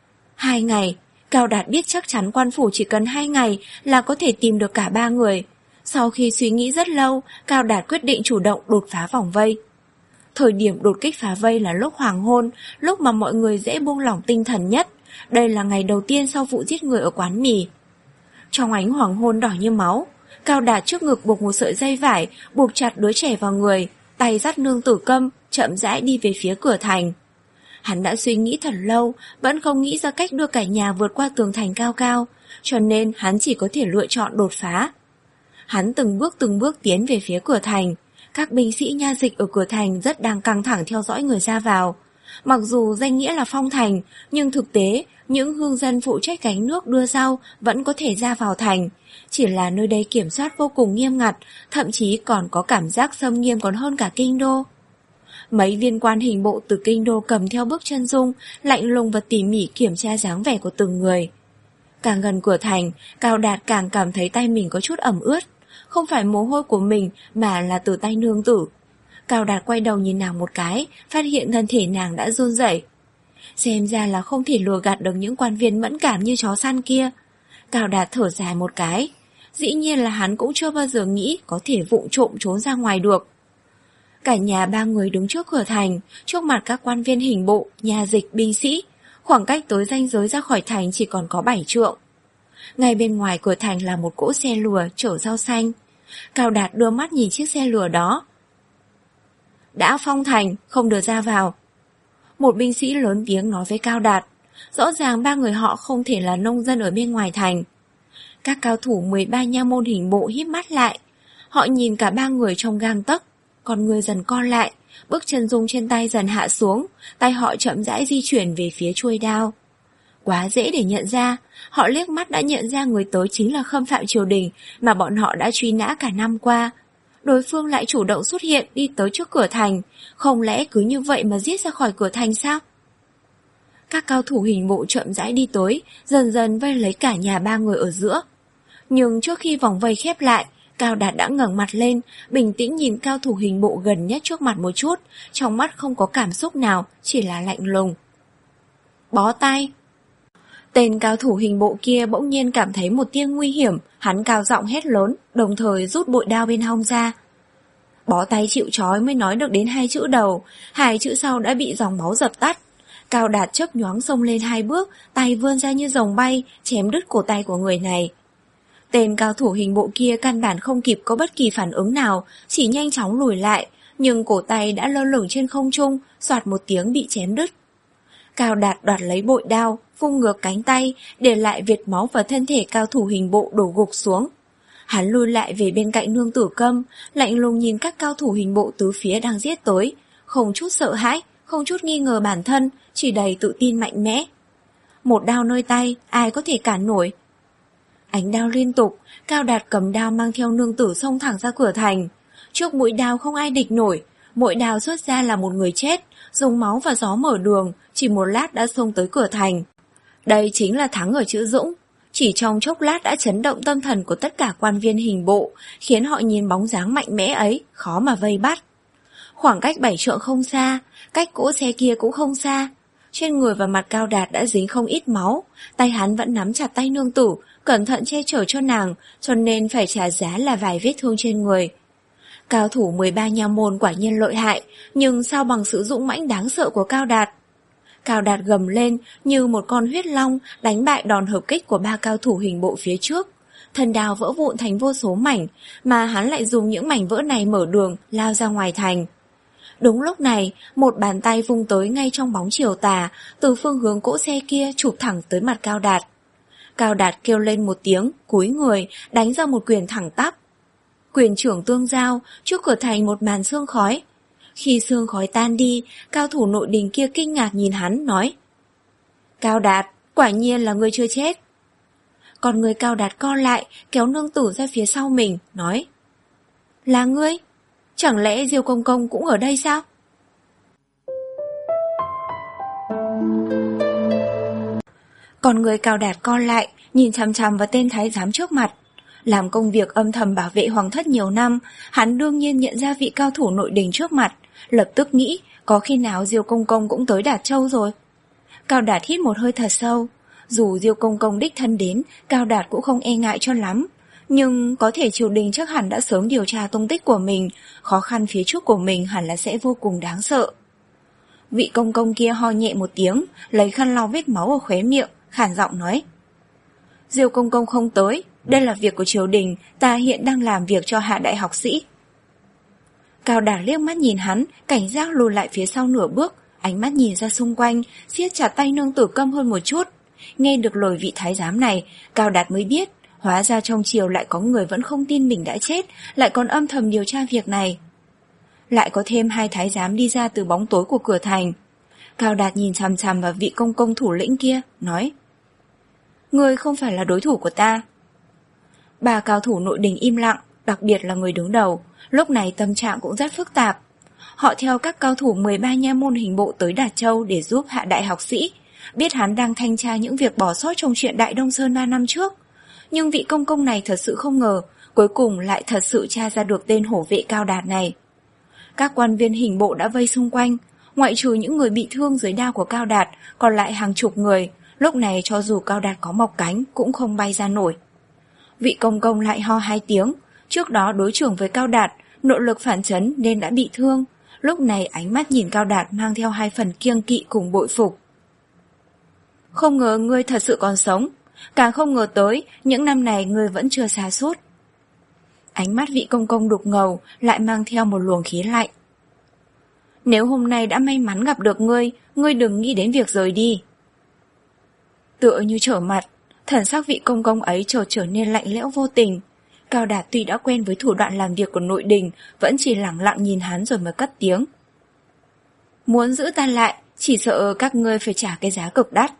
Hai ngày, Cao Đạt biết chắc chắn quan phủ chỉ cần hai ngày là có thể tìm được cả ba người. Sau khi suy nghĩ rất lâu, Cao Đạt quyết định chủ động đột phá vòng vây. Thời điểm đột kích phá vây là lúc hoàng hôn, lúc mà mọi người dễ buông lỏng tinh thần nhất. Đây là ngày đầu tiên sau vụ giết người ở quán mì. Trong ánh hoàng hôn đỏ như máu, Cao Đạt trước ngực buộc một sợi dây vải, buộc chặt đứa trẻ vào người, tay dắt nương tử Câm, chậm rãi đi về phía cửa thành. Hắn đã suy nghĩ thật lâu, vẫn không nghĩ ra cách đưa cả nhà vượt qua tường thành cao cao, cho nên hắn chỉ có thể lựa chọn đột phá. Hắn từng bước từng bước tiến về phía cửa thành. Các binh sĩ nha dịch ở cửa thành rất đang căng thẳng theo dõi người ra vào. Mặc dù danh nghĩa là phong thành, nhưng thực tế, những hương dân phụ trách gánh nước đưa rau vẫn có thể ra vào thành. Chỉ là nơi đây kiểm soát vô cùng nghiêm ngặt, thậm chí còn có cảm giác xâm nghiêm còn hơn cả kinh đô. Mấy viên quan hình bộ từ kinh đô cầm theo bước chân dung, lạnh lùng và tỉ mỉ kiểm tra dáng vẻ của từng người. Càng gần cửa thành, Cao Đạt càng cảm thấy tay mình có chút ẩm ướt. Không phải mồ hôi của mình mà là từ tay nương tử. Cao Đạt quay đầu nhìn nàng một cái, phát hiện thân thể nàng đã run rẩy. Xem ra là không thể lừa gạt được những quan viên mẫn cảm như chó săn kia. Cao Đạt thở dài một cái. Dĩ nhiên là hắn cũng chưa bao giờ nghĩ có thể vụng trộm trốn ra ngoài được. Cả nhà ba người đứng trước cửa thành, trước mặt các quan viên hình bộ, nha dịch, binh sĩ. Khoảng cách tới ranh giới ra khỏi thành chỉ còn có bảy trượng. Ngay bên ngoài cửa thành là một cỗ xe lùa chở rau xanh. Cao Đạt đưa mắt nhìn chiếc xe lùa đó. Đã phong thành, không được ra vào. Một binh sĩ lớn tiếng nói với Cao Đạt. Rõ ràng ba người họ không thể là nông dân ở bên ngoài thành. Các cao thủ mười ba nha môn hình bộ híp mắt lại. Họ nhìn cả ba người trong gang tấc, con người dần co lại, bước chân dung trên tay dần hạ xuống, tay họ chậm rãi di chuyển về phía chuôi đao. Quá dễ để nhận ra, họ liếc mắt đã nhận ra người tới chính là khâm phạm triều đình mà bọn họ đã truy nã cả năm qua. Đối phương lại chủ động xuất hiện đi tới trước cửa thành, không lẽ cứ như vậy mà giết ra khỏi cửa thành sao? Các cao thủ hình bộ chậm rãi đi tới, dần dần vây lấy cả nhà ba người ở giữa. Nhưng trước khi vòng vây khép lại, Cao Đạt đã ngẩng mặt lên, bình tĩnh nhìn cao thủ hình bộ gần nhất trước mặt một chút, trong mắt không có cảm xúc nào, chỉ là lạnh lùng. Bó tay. Tên cao thủ hình bộ kia bỗng nhiên cảm thấy một tia nguy hiểm, hắn cao giọng hét lớn, đồng thời rút bội đao bên hông ra. Bó tay chịu trói mới nói được đến hai chữ đầu, hai chữ sau đã bị dòng máu dập tắt. Cao Đạt chớp nhoáng xông lên hai bước, tay vươn ra như rồng bay, chém đứt cổ tay của người này. Tên cao thủ hình bộ kia căn bản không kịp có bất kỳ phản ứng nào, chỉ nhanh chóng lùi lại, nhưng cổ tay đã lơ lửng trên không trung, xoạt một tiếng bị chém đứt. Cao Đạt đoạt lấy bội đao, vung ngược cánh tay, để lại vệt máu và thân thể cao thủ hình bộ đổ gục xuống. Hắn lùi lại về bên cạnh nương tử Câm, lạnh lùng nhìn các cao thủ hình bộ tứ phía đang giết tới, không chút sợ hãi, không chút nghi ngờ bản thân, chỉ đầy tự tin mạnh mẽ. một đao nơi tay, ai có thể cản nổi. Ánh đao liên tục, Cao Đạt cầm đao mang theo nương tử xông thẳng ra cửa thành. Trước mũi đao không ai địch nổi, mỗi đao xuất ra là một người chết, dùng máu và gió mở đường, chỉ một lát đã xông tới cửa thành. Đây chính là thắng ở chữ dũng, chỉ trong chốc lát đã chấn động tâm thần của tất cả quan viên hình bộ, khiến họ nhìn bóng dáng mạnh mẽ ấy, khó mà vây bắt. Khoảng cách bảy trượng không xa, cách cỗ xe kia cũng không xa. Trên người và mặt Cao Đạt đã dính không ít máu, tay hắn vẫn nắm chặt tay nương tử, cẩn thận che chở cho nàng, cho nên phải trả giá là vài vết thương trên người. Cao thủ mười ba nha môn quả nhiên lợi hại, nhưng sao bằng sự dũng mãnh đáng sợ của Cao Đạt. Cao Đạt gầm lên như một con huyết long, đánh bại đòn hợp kích của ba cao thủ hình bộ phía trước. Thần đao vỡ vụn thành vô số mảnh, mà hắn lại dùng những mảnh vỡ này mở đường, lao ra ngoài thành. Đúng lúc này, một bàn tay vung tới ngay trong bóng chiều tà, từ phương hướng cỗ xe kia chụp thẳng tới mặt Cao Đạt. Cao Đạt kêu lên một tiếng, cúi người, đánh ra một quyền thẳng tắp. Quyền trưởng tương giao, trước cửa thành một màn sương khói. Khi sương khói tan đi, cao thủ nội đình kia kinh ngạc nhìn hắn, nói: Cao Đạt, quả nhiên là ngươi chưa chết. Còn người Cao Đạt co lại, kéo nương tử ra phía sau mình, nói: Là ngươi? Chẳng lẽ Diêu Công Công cũng ở đây sao? Còn người Cao Đạt co lại, nhìn chằm chằm vào tên thái giám trước mặt. Làm công việc âm thầm bảo vệ hoàng thất nhiều năm, hắn đương nhiên nhận ra vị cao thủ nội đình trước mặt, lập tức nghĩ có khi nào Diêu Công Công cũng tới Đạt Châu rồi. Cao Đạt hít một hơi thật sâu. Dù Diêu Công Công đích thân đến, Cao Đạt cũng không e ngại cho lắm. Nhưng có thể triều đình chắc hẳn đã sớm điều tra tung tích của mình, khó khăn phía trước của mình hẳn là sẽ vô cùng đáng sợ. Vị công công kia ho nhẹ một tiếng, lấy khăn lau vết máu ở khóe miệng, khản giọng nói: Diêu Công Công không tới, đây là việc của triều đình, ta hiện đang làm việc cho hạ đại học sĩ. Cao Đạt liếc mắt nhìn hắn, cảnh giác lùi lại phía sau nửa bước, ánh mắt nhìn ra xung quanh, siết chặt tay nương tử câm hơn một chút. Nghe được lời vị thái giám này, Cao Đạt mới biết, hóa ra trong triều lại có người vẫn không tin mình đã chết, lại còn âm thầm điều tra việc này. Lại có thêm hai thái giám đi ra từ bóng tối của cửa thành. Cao Đạt nhìn chằm chằm vào vị công công thủ lĩnh kia, nói: Ngươi không phải là đối thủ của ta. Ba cao thủ nội đình im lặng, đặc biệt là người đứng đầu, lúc này tâm trạng cũng rất phức tạp. Họ theo các cao thủ mười ba nha môn hình bộ tới Đạt Châu để giúp hạ đại học sĩ, biết hắn đang thanh tra những việc bỏ sót trong chuyện Đại Đông Sơn ba năm trước. Nhưng vị công công này thật sự không ngờ, cuối cùng lại thật sự tra ra được tên hổ vệ Cao Đạt này. Các quan viên hình bộ đã vây xung quanh, ngoại trừ những người bị thương dưới đao của Cao Đạt, còn lại hàng chục người, lúc này cho dù Cao Đạt có mọc cánh cũng không bay ra nổi. Vị công công lại ho hai tiếng, trước đó đối trưởng với Cao Đạt, nội lực phản chấn nên đã bị thương, lúc này ánh mắt nhìn Cao Đạt mang theo hai phần kiêng kỵ cùng bội phục. Không ngờ ngươi thật sự còn sống, càng không ngờ tới những năm này ngươi vẫn chưa sa sút. Ánh mắt vị công công đục ngầu lại mang theo một luồng khí lạnh. Nếu hôm nay đã may mắn gặp được ngươi, ngươi đừng nghĩ đến việc rời đi. Tựa như trở mặt, thần sắc vị công công ấy chợt trở nên lạnh lẽo vô tình. Cao Đạt tuy đã quen với thủ đoạn làm việc của nội đình, vẫn chỉ lẳng lặng nhìn hắn rồi mới cất tiếng. Muốn giữ ta lại, chỉ sợ các ngươi phải trả cái giá cực đắt.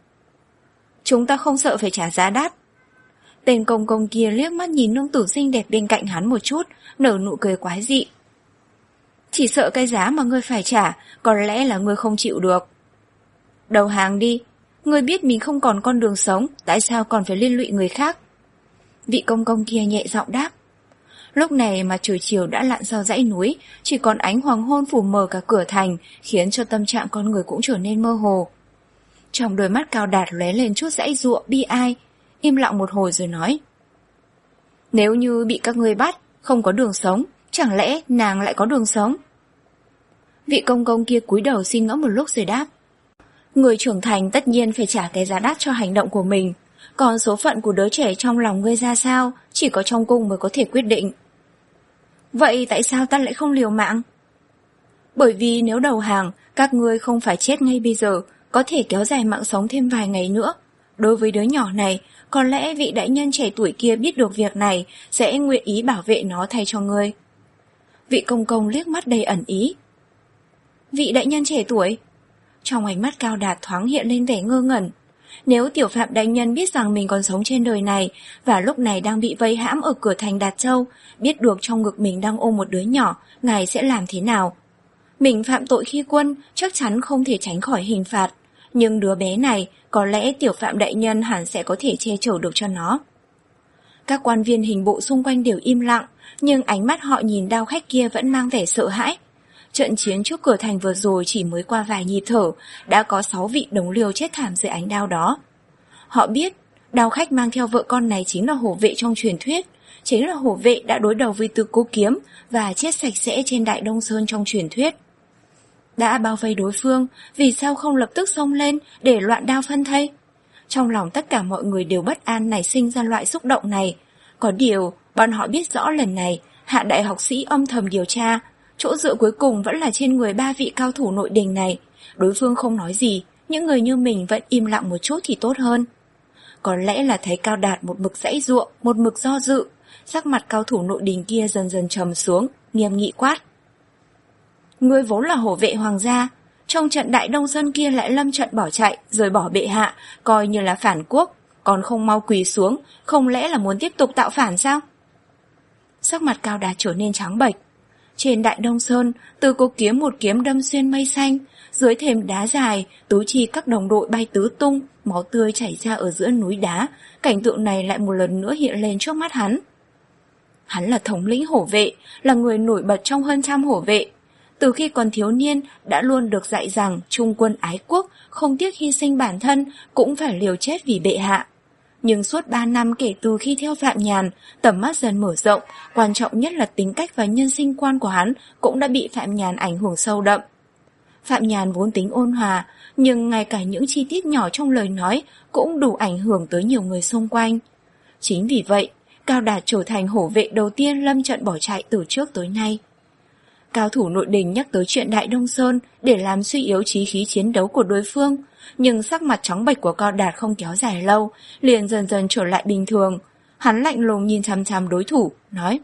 Chúng ta không sợ phải trả giá đắt. Tên công công kia liếc mắt nhìn nương tử xinh đẹp bên cạnh hắn một chút, nở nụ cười quái dị. Chỉ sợ cái giá mà ngươi phải trả, có lẽ là ngươi không chịu được. Đầu hàng đi, ngươi biết mình không còn con đường sống, tại sao còn phải liên lụy người khác? Vị công công kia nhẹ giọng đáp. Lúc này mà trời chiều đã lặn sau dãy núi, chỉ còn ánh hoàng hôn phủ mờ cả cửa thành, khiến cho tâm trạng con người cũng trở nên mơ hồ. Trong đôi mắt Cao Đạt lóe lên chút dãy giụa bi ai, im lặng một hồi rồi nói. Nếu như bị các ngươi bắt, không có đường sống, chẳng lẽ nàng lại có đường sống? Vị công công kia cúi đầu suy ngẫm một lúc rồi đáp. Người trưởng thành tất nhiên phải trả cái giá đắt cho hành động của mình, còn số phận của đứa trẻ trong lòng ngươi ra sao, chỉ có trong cung mới có thể quyết định. Vậy tại sao ta lại không liều mạng? Bởi vì nếu đầu hàng, các ngươi không phải chết ngay bây giờ, có thể kéo dài mạng sống thêm vài ngày nữa. Đối với đứa nhỏ này, có lẽ vị đại nhân trẻ tuổi kia biết được việc này sẽ nguyện ý bảo vệ nó thay cho ngươi. Vị công công liếc mắt đầy ẩn ý. Vị đại nhân trẻ tuổi? Trong ánh mắt Cao Đạt thoáng hiện lên vẻ ngơ ngẩn. Nếu tiểu phạm đại nhân biết rằng mình còn sống trên đời này và lúc này đang bị vây hãm ở cửa thành Đạt Châu, biết được trong ngực mình đang ôm một đứa nhỏ, ngài sẽ làm thế nào? Mình phạm tội khi quân, chắc chắn không thể tránh khỏi hình phạt, nhưng đứa bé này, có lẽ tiểu phạm đại nhân hẳn sẽ có thể che chở được cho nó. Các quan viên hình bộ xung quanh đều im lặng, nhưng ánh mắt họ nhìn đao khách kia vẫn mang vẻ sợ hãi. Trận chiến trước cửa thành vừa rồi chỉ mới qua vài nhịp thở, đã có sáu vị đồng liêu chết thảm dưới ánh đao đó. Họ biết, đao khách mang theo vợ con này chính là hổ vệ trong truyền thuyết, chính là hổ vệ đã đối đầu với Tứ Cố Kiếm và chết sạch sẽ trên Đại Đông Sơn trong truyền thuyết. Đã bao vây đối phương, vì sao không lập tức xông lên để loạn đao phân thây? Trong lòng tất cả mọi người đều bất an nảy sinh ra loại xúc động này. Có điều, bọn họ biết rõ lần này, Hạ đại học sĩ âm thầm điều tra, chỗ dựa cuối cùng vẫn là trên người ba vị cao thủ nội đình này. Đối phương không nói gì, những người như mình vẫn im lặng một chút thì tốt hơn. Có lẽ là thấy Cao Đạt một mực giãy giụa, một mực do dự, sắc mặt cao thủ nội đình kia dần dần trầm xuống, nghiêm nghị quát. Ngươi vốn là hổ vệ hoàng gia, trong trận Đại Đông Sơn kia lại lâm trận bỏ chạy, rời bỏ bệ hạ, coi như là phản quốc, còn không mau quỳ xuống, không lẽ là muốn tiếp tục tạo phản sao? Sắc mặt Cao Đạt trở nên trắng bệch. Trên Đại Đông Sơn, Tứ Cố Kiếm một kiếm đâm xuyên mây xanh, dưới thềm đá dài, tứ chi các đồng đội bay tứ tung, máu tươi chảy ra ở giữa núi đá, cảnh tượng này lại một lần nữa hiện lên trước mắt hắn. Hắn là thống lĩnh hổ vệ, là người nổi bật trong hơn trăm hổ vệ. Từ khi còn thiếu niên đã luôn được dạy rằng trung quân ái quốc, không tiếc hy sinh bản thân, cũng phải liều chết vì bệ hạ. Nhưng suốt ba năm kể từ khi theo Phạm Nhàn, tầm mắt dần mở rộng, quan trọng nhất là tính cách và nhân sinh quan của hắn cũng đã bị Phạm Nhàn ảnh hưởng sâu đậm. Phạm Nhàn vốn tính ôn hòa, nhưng ngay cả những chi tiết nhỏ trong lời nói cũng đủ ảnh hưởng tới nhiều người xung quanh. Chính vì vậy, Cao Đạt trở thành hổ vệ đầu tiên lâm trận bỏ chạy từ trước tới nay. Cao thủ nội đình nhắc tới chuyện Đại Đông Sơn để làm suy yếu chí khí chiến đấu của đối phương, nhưng sắc mặt trắng bệch của Cao Đạt không kéo dài lâu, liền dần dần trở lại bình thường. Hắn lạnh lùng nhìn chằm chằm đối thủ, nói: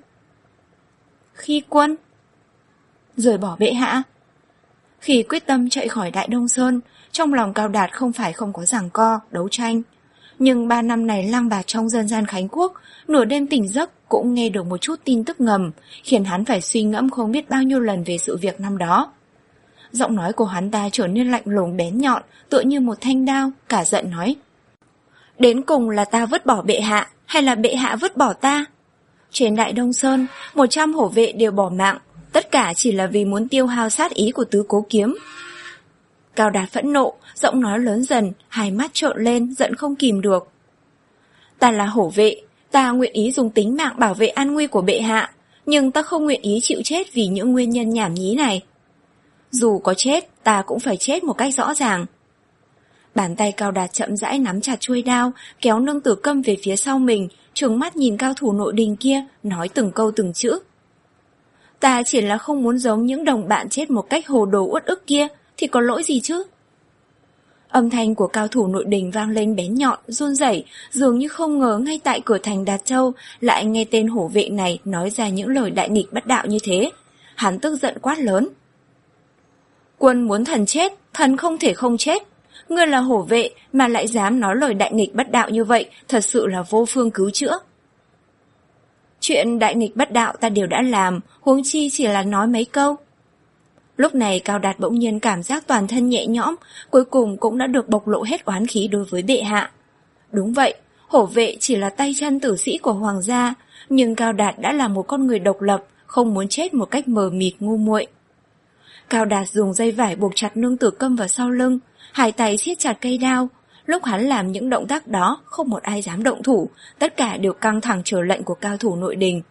Khi quân rời bỏ bệ hạ. Khi quyết tâm chạy khỏi Đại Đông Sơn, trong lòng Cao Đạt không phải không có giằng co, đấu tranh. Nhưng ba năm này lang bạt trong dân gian Khánh Quốc, nửa đêm tỉnh giấc cũng nghe được một chút tin tức ngầm, khiến hắn phải suy ngẫm không biết bao nhiêu lần về sự việc năm đó. Giọng nói của hắn ta trở nên lạnh lùng bén nhọn, tựa như một thanh đao, cả giận nói: Đến cùng là ta vứt bỏ bệ hạ, hay là bệ hạ vứt bỏ ta? Trên Đại Đông Sơn, một trăm hổ vệ đều bỏ mạng, tất cả chỉ là vì muốn tiêu hao sát ý của Tứ Cố Kiếm. Cao Đạt phẫn nộ, giọng nói lớn dần, hai mắt trợn lên, giận không kìm được. Ta là hổ vệ, ta nguyện ý dùng tính mạng bảo vệ an nguy của bệ hạ, nhưng ta không nguyện ý chịu chết vì những nguyên nhân nhảm nhí này. Dù có chết, ta cũng phải chết một cách rõ ràng. Bàn tay Cao Đạt chậm rãi nắm chặt chuôi đao, kéo Nương Tử Câm về phía sau mình, trừng mắt nhìn cao thủ nội đình kia, nói từng câu từng chữ. Ta chỉ là không muốn giống những đồng bạn chết một cách hồ đồ uất ức kia, thì có lỗi gì chứ? Âm thanh của cao thủ nội đình vang lên bén nhọn, run rẩy, dường như không ngờ ngay tại cửa thành Đạt Châu lại nghe tên hổ vệ này nói ra những lời đại nghịch bất đạo như thế. Hắn tức giận quát lớn: Quân muốn thần chết, thần không thể không chết. Ngươi là hổ vệ mà lại dám nói lời đại nghịch bất đạo như vậy, thật sự là vô phương cứu chữa. Chuyện đại nghịch bất đạo ta đều đã làm, huống chi chỉ là nói mấy câu. Lúc này Cao Đạt bỗng nhiên cảm giác toàn thân nhẹ nhõm, cuối cùng cũng đã được bộc lộ hết oán khí đối với bệ hạ. Đúng vậy, hổ vệ chỉ là tay chân tử sĩ của hoàng gia, nhưng Cao Đạt đã là một con người độc lập, không muốn chết một cách mờ mịt ngu muội. Cao Đạt dùng dây vải buộc chặt Nương Tử Câm vào sau lưng, hai tay siết chặt cây đao. Lúc hắn làm những động tác đó, không một ai dám động thủ, tất cả đều căng thẳng chờ lệnh của cao thủ nội đình.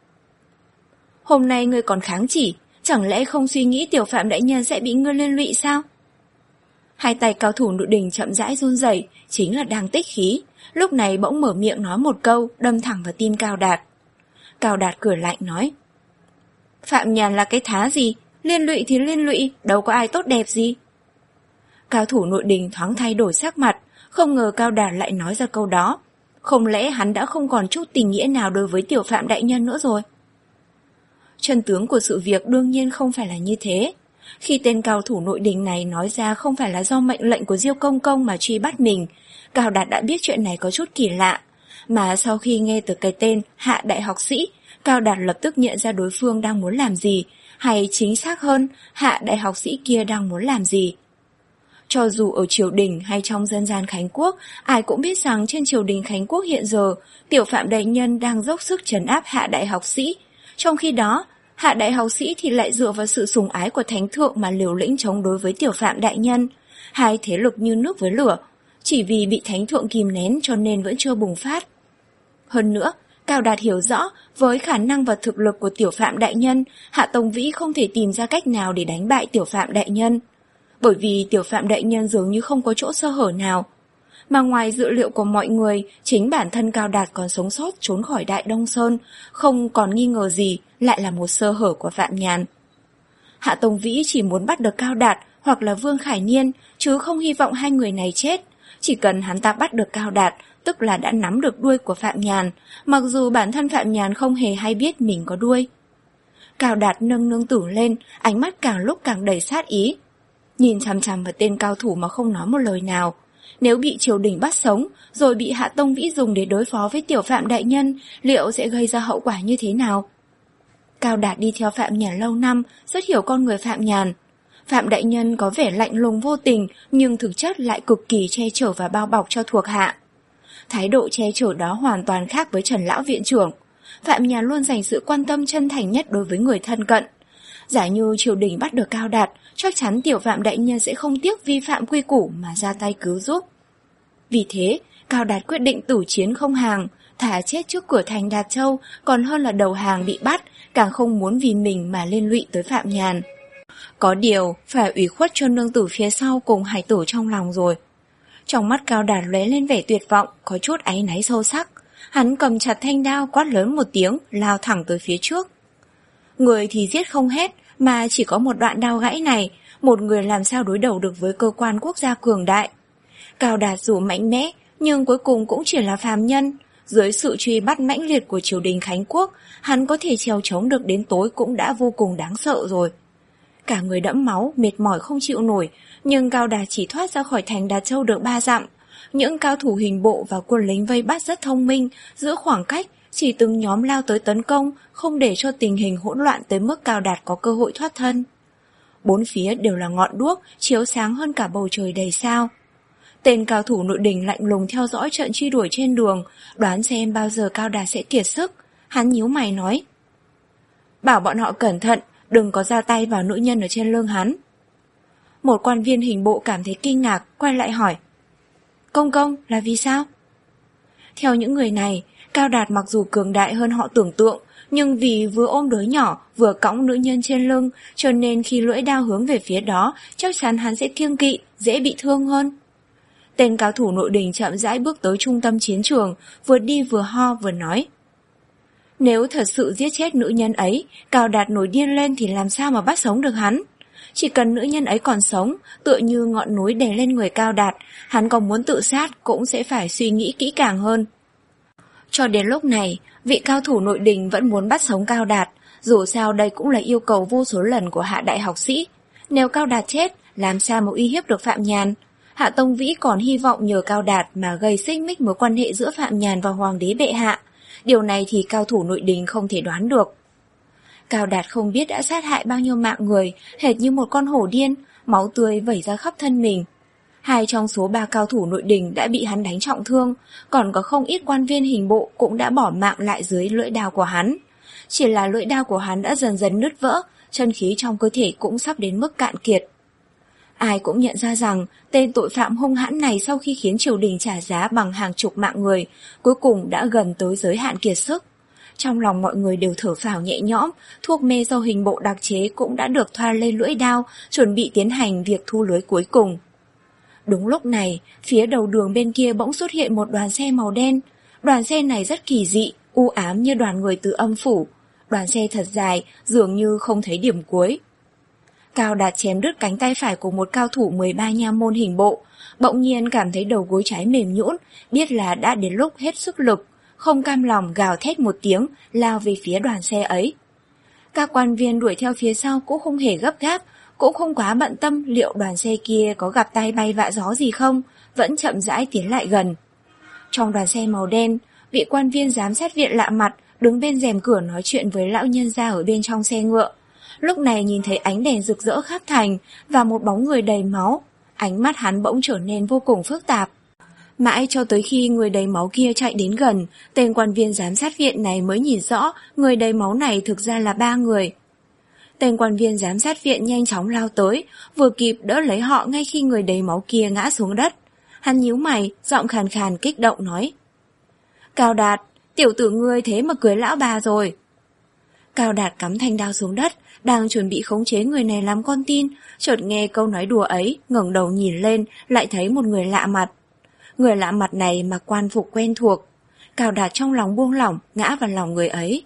Hôm nay ngươi còn kháng chỉ, chẳng lẽ không suy nghĩ tiểu phạm đại nhân sẽ bị ngươi liên lụy sao? Hai tay cao thủ nội đình chậm rãi run rẩy, chính là đang tích khí, lúc này bỗng mở miệng nói một câu, đâm thẳng vào tim Cao Đạt. Cao Đạt cười lạnh nói: Phạm Nhàn là cái thá gì, liên lụy thì liên lụy, đâu có ai tốt đẹp gì. Cao thủ nội đình thoáng thay đổi sắc mặt, không ngờ Cao Đạt lại nói ra câu đó. Không lẽ hắn đã không còn chút tình nghĩa nào đối với tiểu phạm đại nhân nữa rồi? Chân tướng của sự việc đương nhiên không phải là như thế. Khi tên cao thủ nội đình này nói ra không phải là do mệnh lệnh của Diêu Công Công mà truy bắt mình, Cao Đạt đã biết chuyện này có chút kỳ lạ. Mà sau khi nghe từ cái tên Hạ Đại Học Sĩ, Cao Đạt lập tức nhận ra đối phương đang muốn làm gì, hay chính xác hơn, Hạ Đại Học Sĩ kia đang muốn làm gì. Cho dù ở triều đình hay trong dân gian Khánh Quốc, ai cũng biết rằng trên triều đình Khánh Quốc hiện giờ, Tiểu Phạm Đại Nhân đang dốc sức trấn áp Hạ Đại Học Sĩ. Trong khi đó, Hạ Đại Học Sĩ thì lại dựa vào sự sủng ái của Thánh Thượng mà liều lĩnh chống đối với Tiểu Phạm Đại Nhân. Hai thế lực như nước với lửa, chỉ vì bị Thánh Thượng kìm nén cho nên vẫn chưa bùng phát. Hơn nữa, Cao Đạt hiểu rõ, với khả năng và thực lực của Tiểu Phạm Đại Nhân, Hạ Tông Vĩ không thể tìm ra cách nào để đánh bại Tiểu Phạm Đại Nhân. Bởi vì Tiểu Phạm Đại Nhân dường như không có chỗ sơ hở nào. Mà ngoài dự liệu của mọi người, chính bản thân Cao Đạt còn sống sót trốn khỏi Đại Đông Sơn, không còn nghi ngờ gì, lại là một sơ hở của Phạm Nhàn. Hạ Tông Vĩ chỉ muốn bắt được Cao Đạt hoặc là Vương Khải Niên, chứ không hy vọng hai người này chết. Chỉ cần hắn ta bắt được Cao Đạt, tức là đã nắm được đuôi của Phạm Nhàn, mặc dù bản thân Phạm Nhàn không hề hay biết mình có đuôi. Cao Đạt nâng nương tử lên, ánh mắt càng lúc càng đầy sát ý. Nhìn chằm chằm vào tên cao thủ mà không nói một lời nào. Nếu bị triều đình bắt sống, rồi bị Hạ Tông Vĩ dùng để đối phó với Tiểu Phạm Đại Nhân, liệu sẽ gây ra hậu quả như thế nào? Cao Đạt đi theo Phạm Nhàn lâu năm, rất hiểu con người Phạm Nhàn. Phạm Đại Nhân có vẻ lạnh lùng vô tình, nhưng thực chất lại cực kỳ che chở và bao bọc cho thuộc hạ. Thái độ che chở đó hoàn toàn khác với Trần Lão Viện Trưởng. Phạm Nhàn luôn dành sự quan tâm chân thành nhất đối với người thân cận. Giả như triều đình bắt được Cao Đạt, chắc chắn Tiểu Phạm Đại Nhân sẽ không tiếc vi phạm quy củ mà ra tay cứu giúp. Vì thế, Cao Đạt quyết định tử chiến không hàng, thà chết trước cửa thành Đạt Châu còn hơn là đầu hàng bị bắt, càng không muốn vì mình mà liên lụy tới Phạm Nhàn. Có điều, phải ủy khuất cho nương tử phía sau cùng hải tử trong lòng rồi. Trong mắt Cao Đạt lóe lên vẻ tuyệt vọng, có chút áy náy sâu sắc. Hắn cầm chặt thanh đao quát lớn một tiếng, lao thẳng tới phía trước. Người thì giết không hết, mà chỉ có một đoạn đao gãy này, một người làm sao đối đầu được với cơ quan quốc gia cường đại. Cao Đạt dù mạnh mẽ, nhưng cuối cùng cũng chỉ là phàm nhân. Dưới sự truy bắt mãnh liệt của triều đình Khánh Quốc, hắn có thể trèo chống được đến tối cũng đã vô cùng đáng sợ rồi. Cả người đẫm máu, mệt mỏi không chịu nổi, nhưng Cao Đạt chỉ thoát ra khỏi thành Đạt Châu được ba dặm. Những cao thủ hình bộ và quân lính vây bắt rất thông minh, giữ khoảng cách, chỉ từng nhóm lao tới tấn công, không để cho tình hình hỗn loạn tới mức Cao Đạt có cơ hội thoát thân. Bốn phía đều là ngọn đuốc, chiếu sáng hơn cả bầu trời đầy sao. Tên cao thủ nội đình lạnh lùng theo dõi trận truy đuổi trên đường, đoán xem bao giờ Cao Đạt sẽ kiệt sức. Hắn nhíu mày nói: bảo bọn họ cẩn thận, đừng có ra tay vào nữ nhân ở trên lưng hắn. Một quan viên hình bộ cảm thấy kinh ngạc, quay lại hỏi: Công công, là vì sao? Theo những người này, Cao Đạt mặc dù cường đại hơn họ tưởng tượng, nhưng vì vừa ôm đứa nhỏ, vừa cõng nữ nhân trên lưng, cho nên khi lưỡi đao hướng về phía đó, chắc chắn hắn sẽ kiêng kỵ, dễ bị thương hơn. Tên cao thủ nội đình chậm rãi bước tới trung tâm chiến trường, vừa đi vừa ho vừa nói: nếu thật sự giết chết nữ nhân ấy, Cao Đạt nổi điên lên thì làm sao mà bắt sống được hắn? Chỉ cần nữ nhân ấy còn sống, tựa như ngọn núi đè lên người Cao Đạt, hắn còn muốn tự sát cũng sẽ phải suy nghĩ kỹ càng hơn. Cho đến lúc này, vị cao thủ nội đình vẫn muốn bắt sống Cao Đạt, dù sao đây cũng là yêu cầu vô số lần của Hạ Đại Học Sĩ. Nếu Cao Đạt chết, làm sao mà uy hiếp được Phạm Nhàn? Hạ Tông Vĩ còn hy vọng nhờ Cao Đạt mà gây xích mích mối quan hệ giữa Phạm Nhàn và Hoàng đế bệ hạ. Điều này thì cao thủ nội đình không thể đoán được. Cao Đạt không biết đã sát hại bao nhiêu mạng người, hệt như một con hổ điên, máu tươi vẩy ra khắp thân mình. Hai trong số ba cao thủ nội đình đã bị hắn đánh trọng thương, còn có không ít quan viên hình bộ cũng đã bỏ mạng lại dưới lưỡi đao của hắn. Chỉ là lưỡi đao của hắn đã dần dần nứt vỡ, chân khí trong cơ thể cũng sắp đến mức cạn kiệt. Ai cũng nhận ra rằng tên tội phạm hung hãn này sau khi khiến triều đình trả giá bằng hàng chục mạng người, cuối cùng đã gần tới giới hạn kiệt sức. Trong lòng mọi người đều thở phào nhẹ nhõm, thuốc mê do hình bộ đặc chế cũng đã được thoa lên lưỡi đao, chuẩn bị tiến hành việc thu lưới cuối cùng. Đúng lúc này, phía đầu đường bên kia bỗng xuất hiện một đoàn xe màu đen. Đoàn xe này rất kỳ dị, u ám như đoàn người từ âm phủ. Đoàn xe thật dài, dường như không thấy điểm cuối. Cao Đạt chém đứt cánh tay phải của một cao thủ mười ba nha môn hình bộ, bỗng nhiên cảm thấy đầu gối trái mềm nhũn, biết là đã đến lúc hết sức lực, không cam lòng gào thét một tiếng, lao về phía đoàn xe ấy. Các quan viên đuổi theo phía sau cũng không hề gấp gáp, cũng không quá bận tâm liệu đoàn xe kia có gặp tai bay vạ gió gì không, vẫn chậm rãi tiến lại gần. Trong đoàn xe màu đen, vị quan viên giám sát viện lạ mặt đứng bên rèm cửa nói chuyện với lão nhân gia ở bên trong xe ngựa. Lúc này nhìn thấy ánh đèn rực rỡ khắp thành và một bóng người đầy máu, ánh mắt hắn bỗng trở nên vô cùng phức tạp. Mãi cho tới khi người đầy máu kia chạy đến gần, tên quan viên giám sát viện này mới nhìn rõ người đầy máu này thực ra là ba người. Tên quan viên giám sát viện nhanh chóng lao tới, vừa kịp đỡ lấy họ ngay khi người đầy máu kia ngã xuống đất. Hắn nhíu mày, giọng khàn khàn kích động nói: Cao Đạt, tiểu tử ngươi thế mà cưới lão bà rồi. Cao Đạt cắm thanh đao xuống đất, đang chuẩn bị khống chế người này làm con tin, chợt nghe câu nói đùa ấy, ngẩng đầu nhìn lên, lại thấy một người lạ mặt. Người lạ mặt này mặc quan phục quen thuộc. Cao Đạt trong lòng buông lỏng, ngã vào lòng người ấy.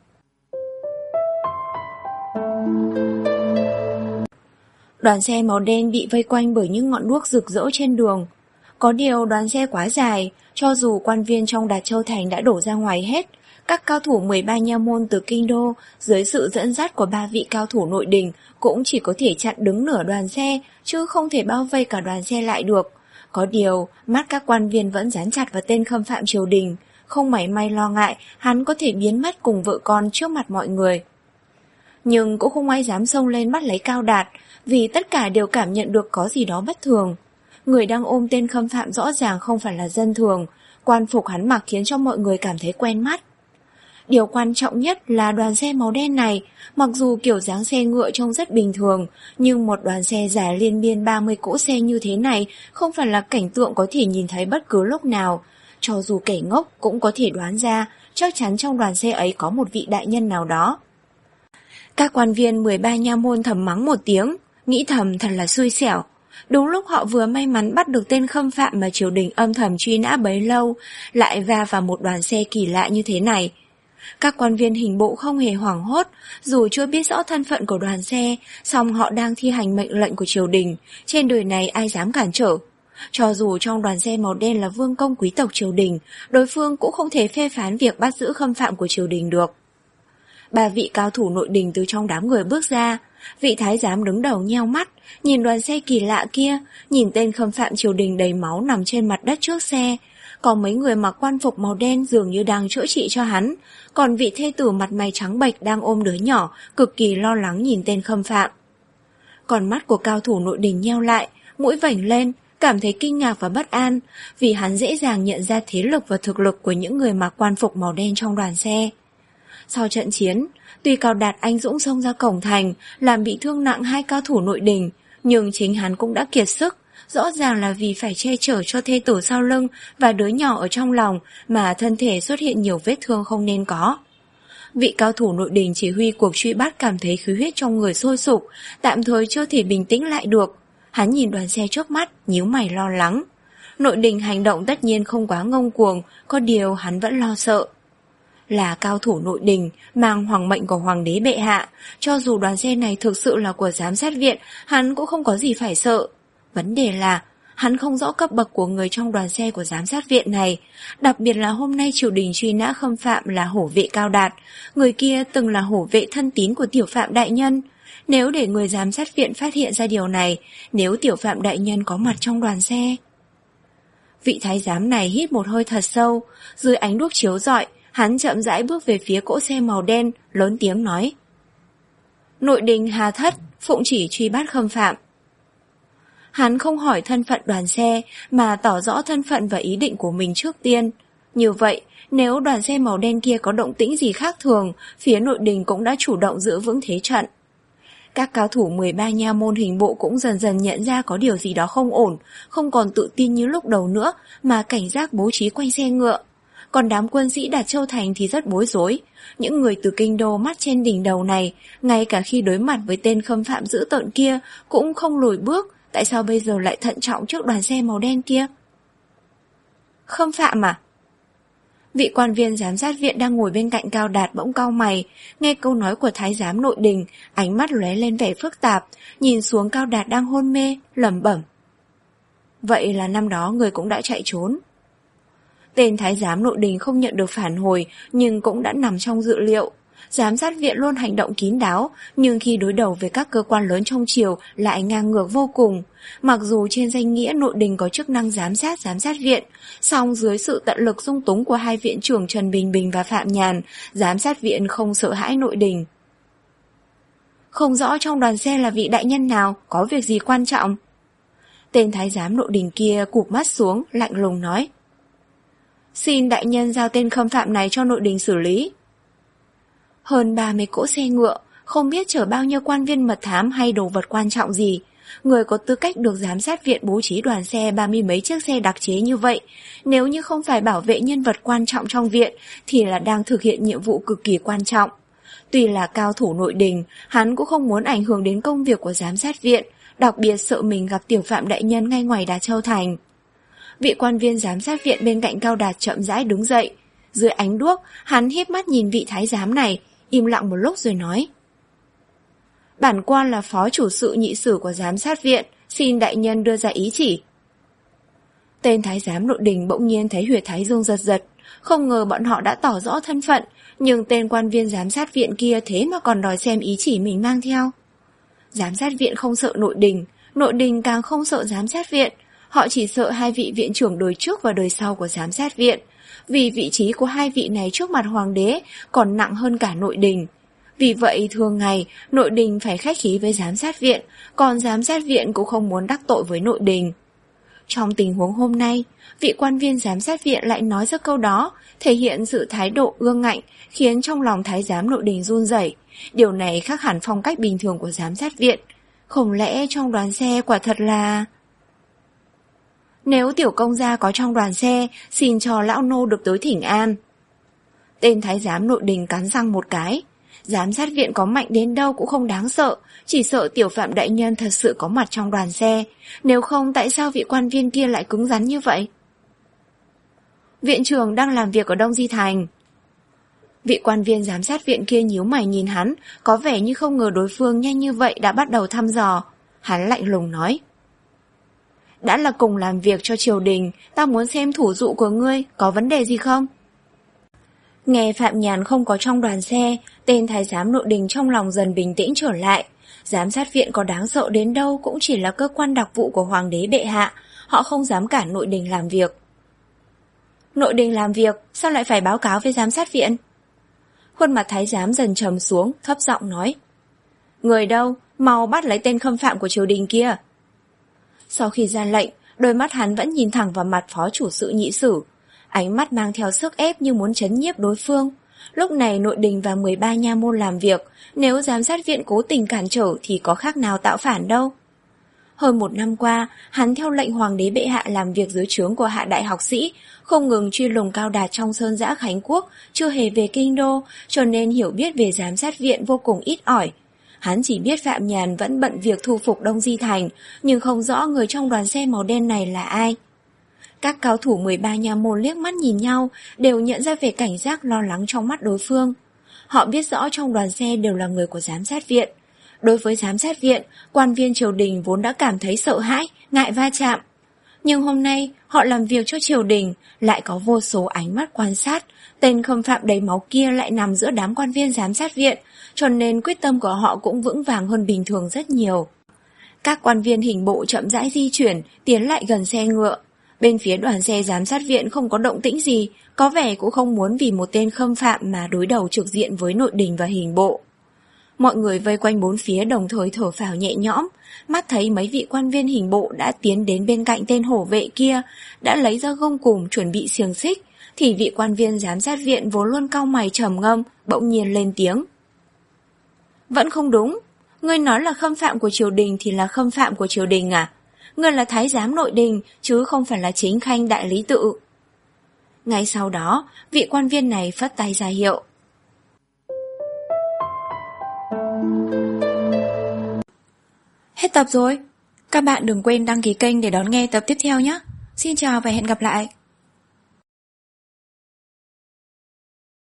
Đoàn xe màu đen bị vây quanh bởi những ngọn đuốc rực rỡ trên đường. Có điều đoàn xe quá dài, cho dù quan viên trong Đạt Châu Thành đã đổ ra ngoài hết, các cao thủ mười ba nha môn từ kinh đô dưới sự dẫn dắt của ba vị cao thủ nội đình cũng chỉ có thể chặn đứng nửa đoàn xe, chứ không thể bao vây cả đoàn xe lại được. Có điều, mắt các quan viên vẫn dán chặt vào tên khâm phạm triều đình, không mảy may lo ngại hắn có thể biến mất cùng vợ con trước mặt mọi người. Nhưng cũng không ai dám xông lên bắt lấy Cao Đạt, vì tất cả đều cảm nhận được có gì đó bất thường. Người đang ôm tên khâm phạm rõ ràng không phải là dân thường, quan phục hắn mặc khiến cho mọi người cảm thấy quen mắt. Điều quan trọng nhất là đoàn xe màu đen này, mặc dù kiểu dáng xe ngựa trông rất bình thường, nhưng một đoàn xe dài liên miên ba mươi cỗ xe như thế này không phải là cảnh tượng có thể nhìn thấy bất cứ lúc nào. Cho dù kẻ ngốc cũng có thể đoán ra, chắc chắn trong đoàn xe ấy có một vị đại nhân nào đó. Các quan viên mười ba nha môn thầm mắng một tiếng, nghĩ thầm thật là xui xẻo. Đúng lúc họ vừa may mắn bắt được tên khâm phạm mà triều đình âm thầm truy nã bấy lâu, lại va vào một đoàn xe kỳ lạ như thế này. Các quan viên hình bộ không hề hoảng hốt, dù chưa biết rõ thân phận của đoàn xe, song họ đang thi hành mệnh lệnh của triều đình, trên đời này ai dám cản trở. Cho dù trong đoàn xe màu đen là vương công quý tộc triều đình, đối phương cũng không thể phê phán việc bắt giữ khâm phạm của triều đình được. Ba vị cao thủ nội đình từ trong đám người bước ra, vị thái giám đứng đầu nheo mắt, nhìn đoàn xe kỳ lạ kia, nhìn tên khâm phạm triều đình đầy máu nằm trên mặt đất trước xe. Còn mấy người mặc quan phục màu đen dường như đang chữa trị cho hắn, còn vị thê tử mặt mày trắng bệch đang ôm đứa nhỏ, cực kỳ lo lắng nhìn tên khâm phạm. Còn mắt của cao thủ nội đình nheo lại, mũi vểnh lên, cảm thấy kinh ngạc và bất an, vì hắn dễ dàng nhận ra thế lực và thực lực của những người mặc quan phục màu đen trong đoàn xe. Sau trận chiến, tuy Cao Đạt anh dũng xông ra cổng thành, làm bị thương nặng hai cao thủ nội đình, nhưng chính hắn cũng đã kiệt sức, rõ ràng là vì phải che chở cho thê tử sau lưng và đứa nhỏ ở trong lòng mà thân thể xuất hiện nhiều vết thương không nên có. Vị cao thủ nội đình chỉ huy cuộc truy bắt cảm thấy khí huyết trong người sôi sục, tạm thời chưa thể bình tĩnh lại được. Hắn nhìn đoàn xe trước mắt, nhíu mày lo lắng. Nội đình hành động tất nhiên không quá ngông cuồng, có điều hắn vẫn lo sợ. Là cao thủ nội đình, mang hoàng mệnh của hoàng đế bệ hạ, cho dù đoàn xe này thực sự là của giám sát viện, hắn cũng không có gì phải sợ. Vấn đề là, hắn không rõ cấp bậc của người trong đoàn xe của giám sát viện này, đặc biệt là hôm nay triều đình truy nã khâm phạm là hổ vệ Cao Đạt, người kia từng là hổ vệ thân tín của tiểu phạm đại nhân. Nếu để người giám sát viện phát hiện ra điều này, nếu tiểu phạm đại nhân có mặt trong đoàn xe. Vị thái giám này hít một hơi thật sâu, dưới ánh đuốc chiếu rọi, hắn chậm rãi bước về phía cỗ xe màu đen, lớn tiếng nói: Nội đình hà thất, phụng chỉ truy bắt khâm phạm. Hắn không hỏi thân phận đoàn xe, mà tỏ rõ thân phận và ý định của mình trước tiên. Như vậy, nếu đoàn xe màu đen kia có động tĩnh gì khác thường, phía nội đình cũng đã chủ động giữ vững thế trận. Các cao thủ mười ba nha môn hình bộ cũng dần dần nhận ra có điều gì đó không ổn, không còn tự tin như lúc đầu nữa, mà cảnh giác bố trí quanh xe ngựa. Còn đám quân sĩ Đạt Châu Thành thì rất bối rối. Những người từ kinh đô mắt trên đỉnh đầu này, ngay cả khi đối mặt với tên khâm phạm dữ tợn kia, cũng không lùi bước. Tại sao bây giờ lại thận trọng trước đoàn xe màu đen kia? Khâm phạm à? Vị quan viên giám sát viện đang ngồi bên cạnh Cao Đạt bỗng cau mày, nghe câu nói của thái giám nội đình, ánh mắt lóe lên vẻ phức tạp, nhìn xuống Cao Đạt đang hôn mê, lẩm bẩm: Vậy là năm đó người cũng đã chạy trốn. Tên thái giám nội đình không nhận được phản hồi, nhưng cũng đã nằm trong dự liệu. Giám sát viện luôn hành động kín đáo, nhưng khi đối đầu với các cơ quan lớn trong triều lại ngang ngược vô cùng. Mặc dù trên danh nghĩa nội đình có chức năng giám sát giám sát viện, song dưới sự tận lực dung túng của hai viện trưởng Trần Bình Bình và Phạm Nhàn, giám sát viện không sợ hãi nội đình. Không rõ trong đoàn xe là vị đại nhân nào, có việc gì quan trọng? Tên thái giám nội đình kia cụp mắt xuống, lạnh lùng nói. Xin đại nhân giao tên khâm phạm này cho nội đình xử lý. Hơn ba mươi cỗ xe ngựa, không biết chở bao nhiêu quan viên mật thám hay đồ vật quan trọng gì. Người có tư cách được giám sát viện bố trí đoàn xe ba mươi mấy chiếc xe đặc chế như vậy, nếu như không phải bảo vệ nhân vật quan trọng trong viện thì là đang thực hiện nhiệm vụ cực kỳ quan trọng. Tuy là cao thủ nội đình, hắn cũng không muốn ảnh hưởng đến công việc của giám sát viện, đặc biệt sợ mình gặp tiểu phạm đại nhân ngay ngoài Đà Châu Thành. Vị quan viên giám sát viện bên cạnh Cao Đạt chậm rãi đứng dậy. Dưới ánh đuốc, hắn híp mắt nhìn vị thái giám này, im lặng một lúc rồi nói. Bản quan là phó chủ sự nhị sử của giám sát viện, xin đại nhân đưa ra ý chỉ. Tên thái giám nội đình bỗng nhiên thấy huyệt thái dương giật giật, không ngờ bọn họ đã tỏ rõ thân phận, nhưng tên quan viên giám sát viện kia thế mà còn đòi xem ý chỉ mình mang theo. Giám sát viện không sợ nội đình, nội đình càng không sợ giám sát viện, họ chỉ sợ hai vị viện trưởng đời trước và đời sau của giám sát viện, vì vị trí của hai vị này trước mặt hoàng đế còn nặng hơn cả nội đình. Vì vậy thường ngày nội đình phải khách khí với giám sát viện, còn giám sát viện cũng không muốn đắc tội với nội đình. Trong tình huống hôm nay, vị quan viên giám sát viện lại nói ra câu đó, thể hiện sự thái độ ương ngạnh, khiến trong lòng thái giám nội đình run rẩy. Điều này khác hẳn phong cách bình thường của giám sát viện. Không lẽ trong đoàn xe quả thật là... Nếu tiểu công gia có trong đoàn xe, xin cho lão nô được tới thỉnh an. Tên thái giám nội đình cắn răng một cái. Giám sát viện có mạnh đến đâu cũng không đáng sợ, chỉ sợ tiểu phạm đại nhân thật sự có mặt trong đoàn xe. Nếu không tại sao vị quan viên kia lại cứng rắn như vậy? Viện trưởng đang làm việc ở Đông Di Thành. Vị quan viên giám sát viện kia nhíu mày nhìn hắn, có vẻ như không ngờ đối phương nhanh như vậy đã bắt đầu thăm dò. Hắn lạnh lùng nói. Đã là cùng làm việc cho triều đình, ta muốn xem thủ dụ của ngươi, có vấn đề gì không? Nghe Phạm Nhàn không có trong đoàn xe, tên thái giám nội đình trong lòng dần bình tĩnh trở lại. Giám sát viện có đáng sợ đến đâu cũng chỉ là cơ quan đặc vụ của hoàng đế bệ hạ, họ không dám cản nội đình làm việc. Nội đình làm việc, sao lại phải báo cáo với giám sát viện? Khuôn mặt thái giám dần trầm xuống, thấp giọng nói. Người đâu, mau bắt lấy tên khâm phạm của triều đình kia. Sau khi ra lệnh, đôi mắt hắn vẫn nhìn thẳng vào mặt phó chủ sự nhị sử. Ánh mắt mang theo sức ép như muốn trấn nhiếp đối phương. Lúc này nội đình và mười ba nha môn làm việc, nếu giám sát viện cố tình cản trở thì có khác nào tạo phản đâu. Hơn một năm qua, hắn theo lệnh hoàng đế bệ hạ làm việc dưới trướng của hạ đại học sĩ, không ngừng truy lùng Cao Đạt trong sơn dã Khánh Quốc, chưa hề về kinh đô, cho nên hiểu biết về giám sát viện vô cùng ít ỏi. Hắn chỉ biết Phạm Nhàn vẫn bận việc thu phục Đông Di Thành, nhưng không rõ người trong đoàn xe màu đen này là ai. Các cao thủ mười ba nha môn liếc mắt nhìn nhau, đều nhận ra vẻ cảnh giác lo lắng trong mắt đối phương. Họ biết rõ trong đoàn xe đều là người của giám sát viện. Đối với giám sát viện, quan viên triều đình vốn đã cảm thấy sợ hãi, ngại va chạm. Nhưng hôm nay, họ làm việc cho triều đình, lại có vô số ánh mắt quan sát, tên khâm phạm đầy máu kia lại nằm giữa đám quan viên giám sát viện, cho nên quyết tâm của họ cũng vững vàng hơn bình thường rất nhiều. Các quan viên hình bộ chậm rãi di chuyển, tiến lại gần xe ngựa. Bên phía đoàn xe giám sát viện không có động tĩnh gì, có vẻ cũng không muốn vì một tên khâm phạm mà đối đầu trực diện với nội đình và hình bộ. Mọi người vây quanh bốn phía đồng thời thở phào nhẹ nhõm, mắt thấy mấy vị quan viên hình bộ đã tiến đến bên cạnh tên hổ vệ kia, đã lấy ra gông cùm chuẩn bị xiềng xích, thì vị quan viên giám sát viện vốn luôn cau mày trầm ngâm, bỗng nhiên lên tiếng. Vẫn không đúng, ngươi nói là khâm phạm của triều đình thì là khâm phạm của triều đình à? Ngươi là thái giám nội đình, chứ không phải là chính khanh đại lý tự. Ngay sau đó, vị quan viên này phất tay ra hiệu. Hết tập rồi. Các bạn đừng quên đăng ký kênh để đón nghe tập tiếp theo nhé. Xin chào và hẹn gặp lại.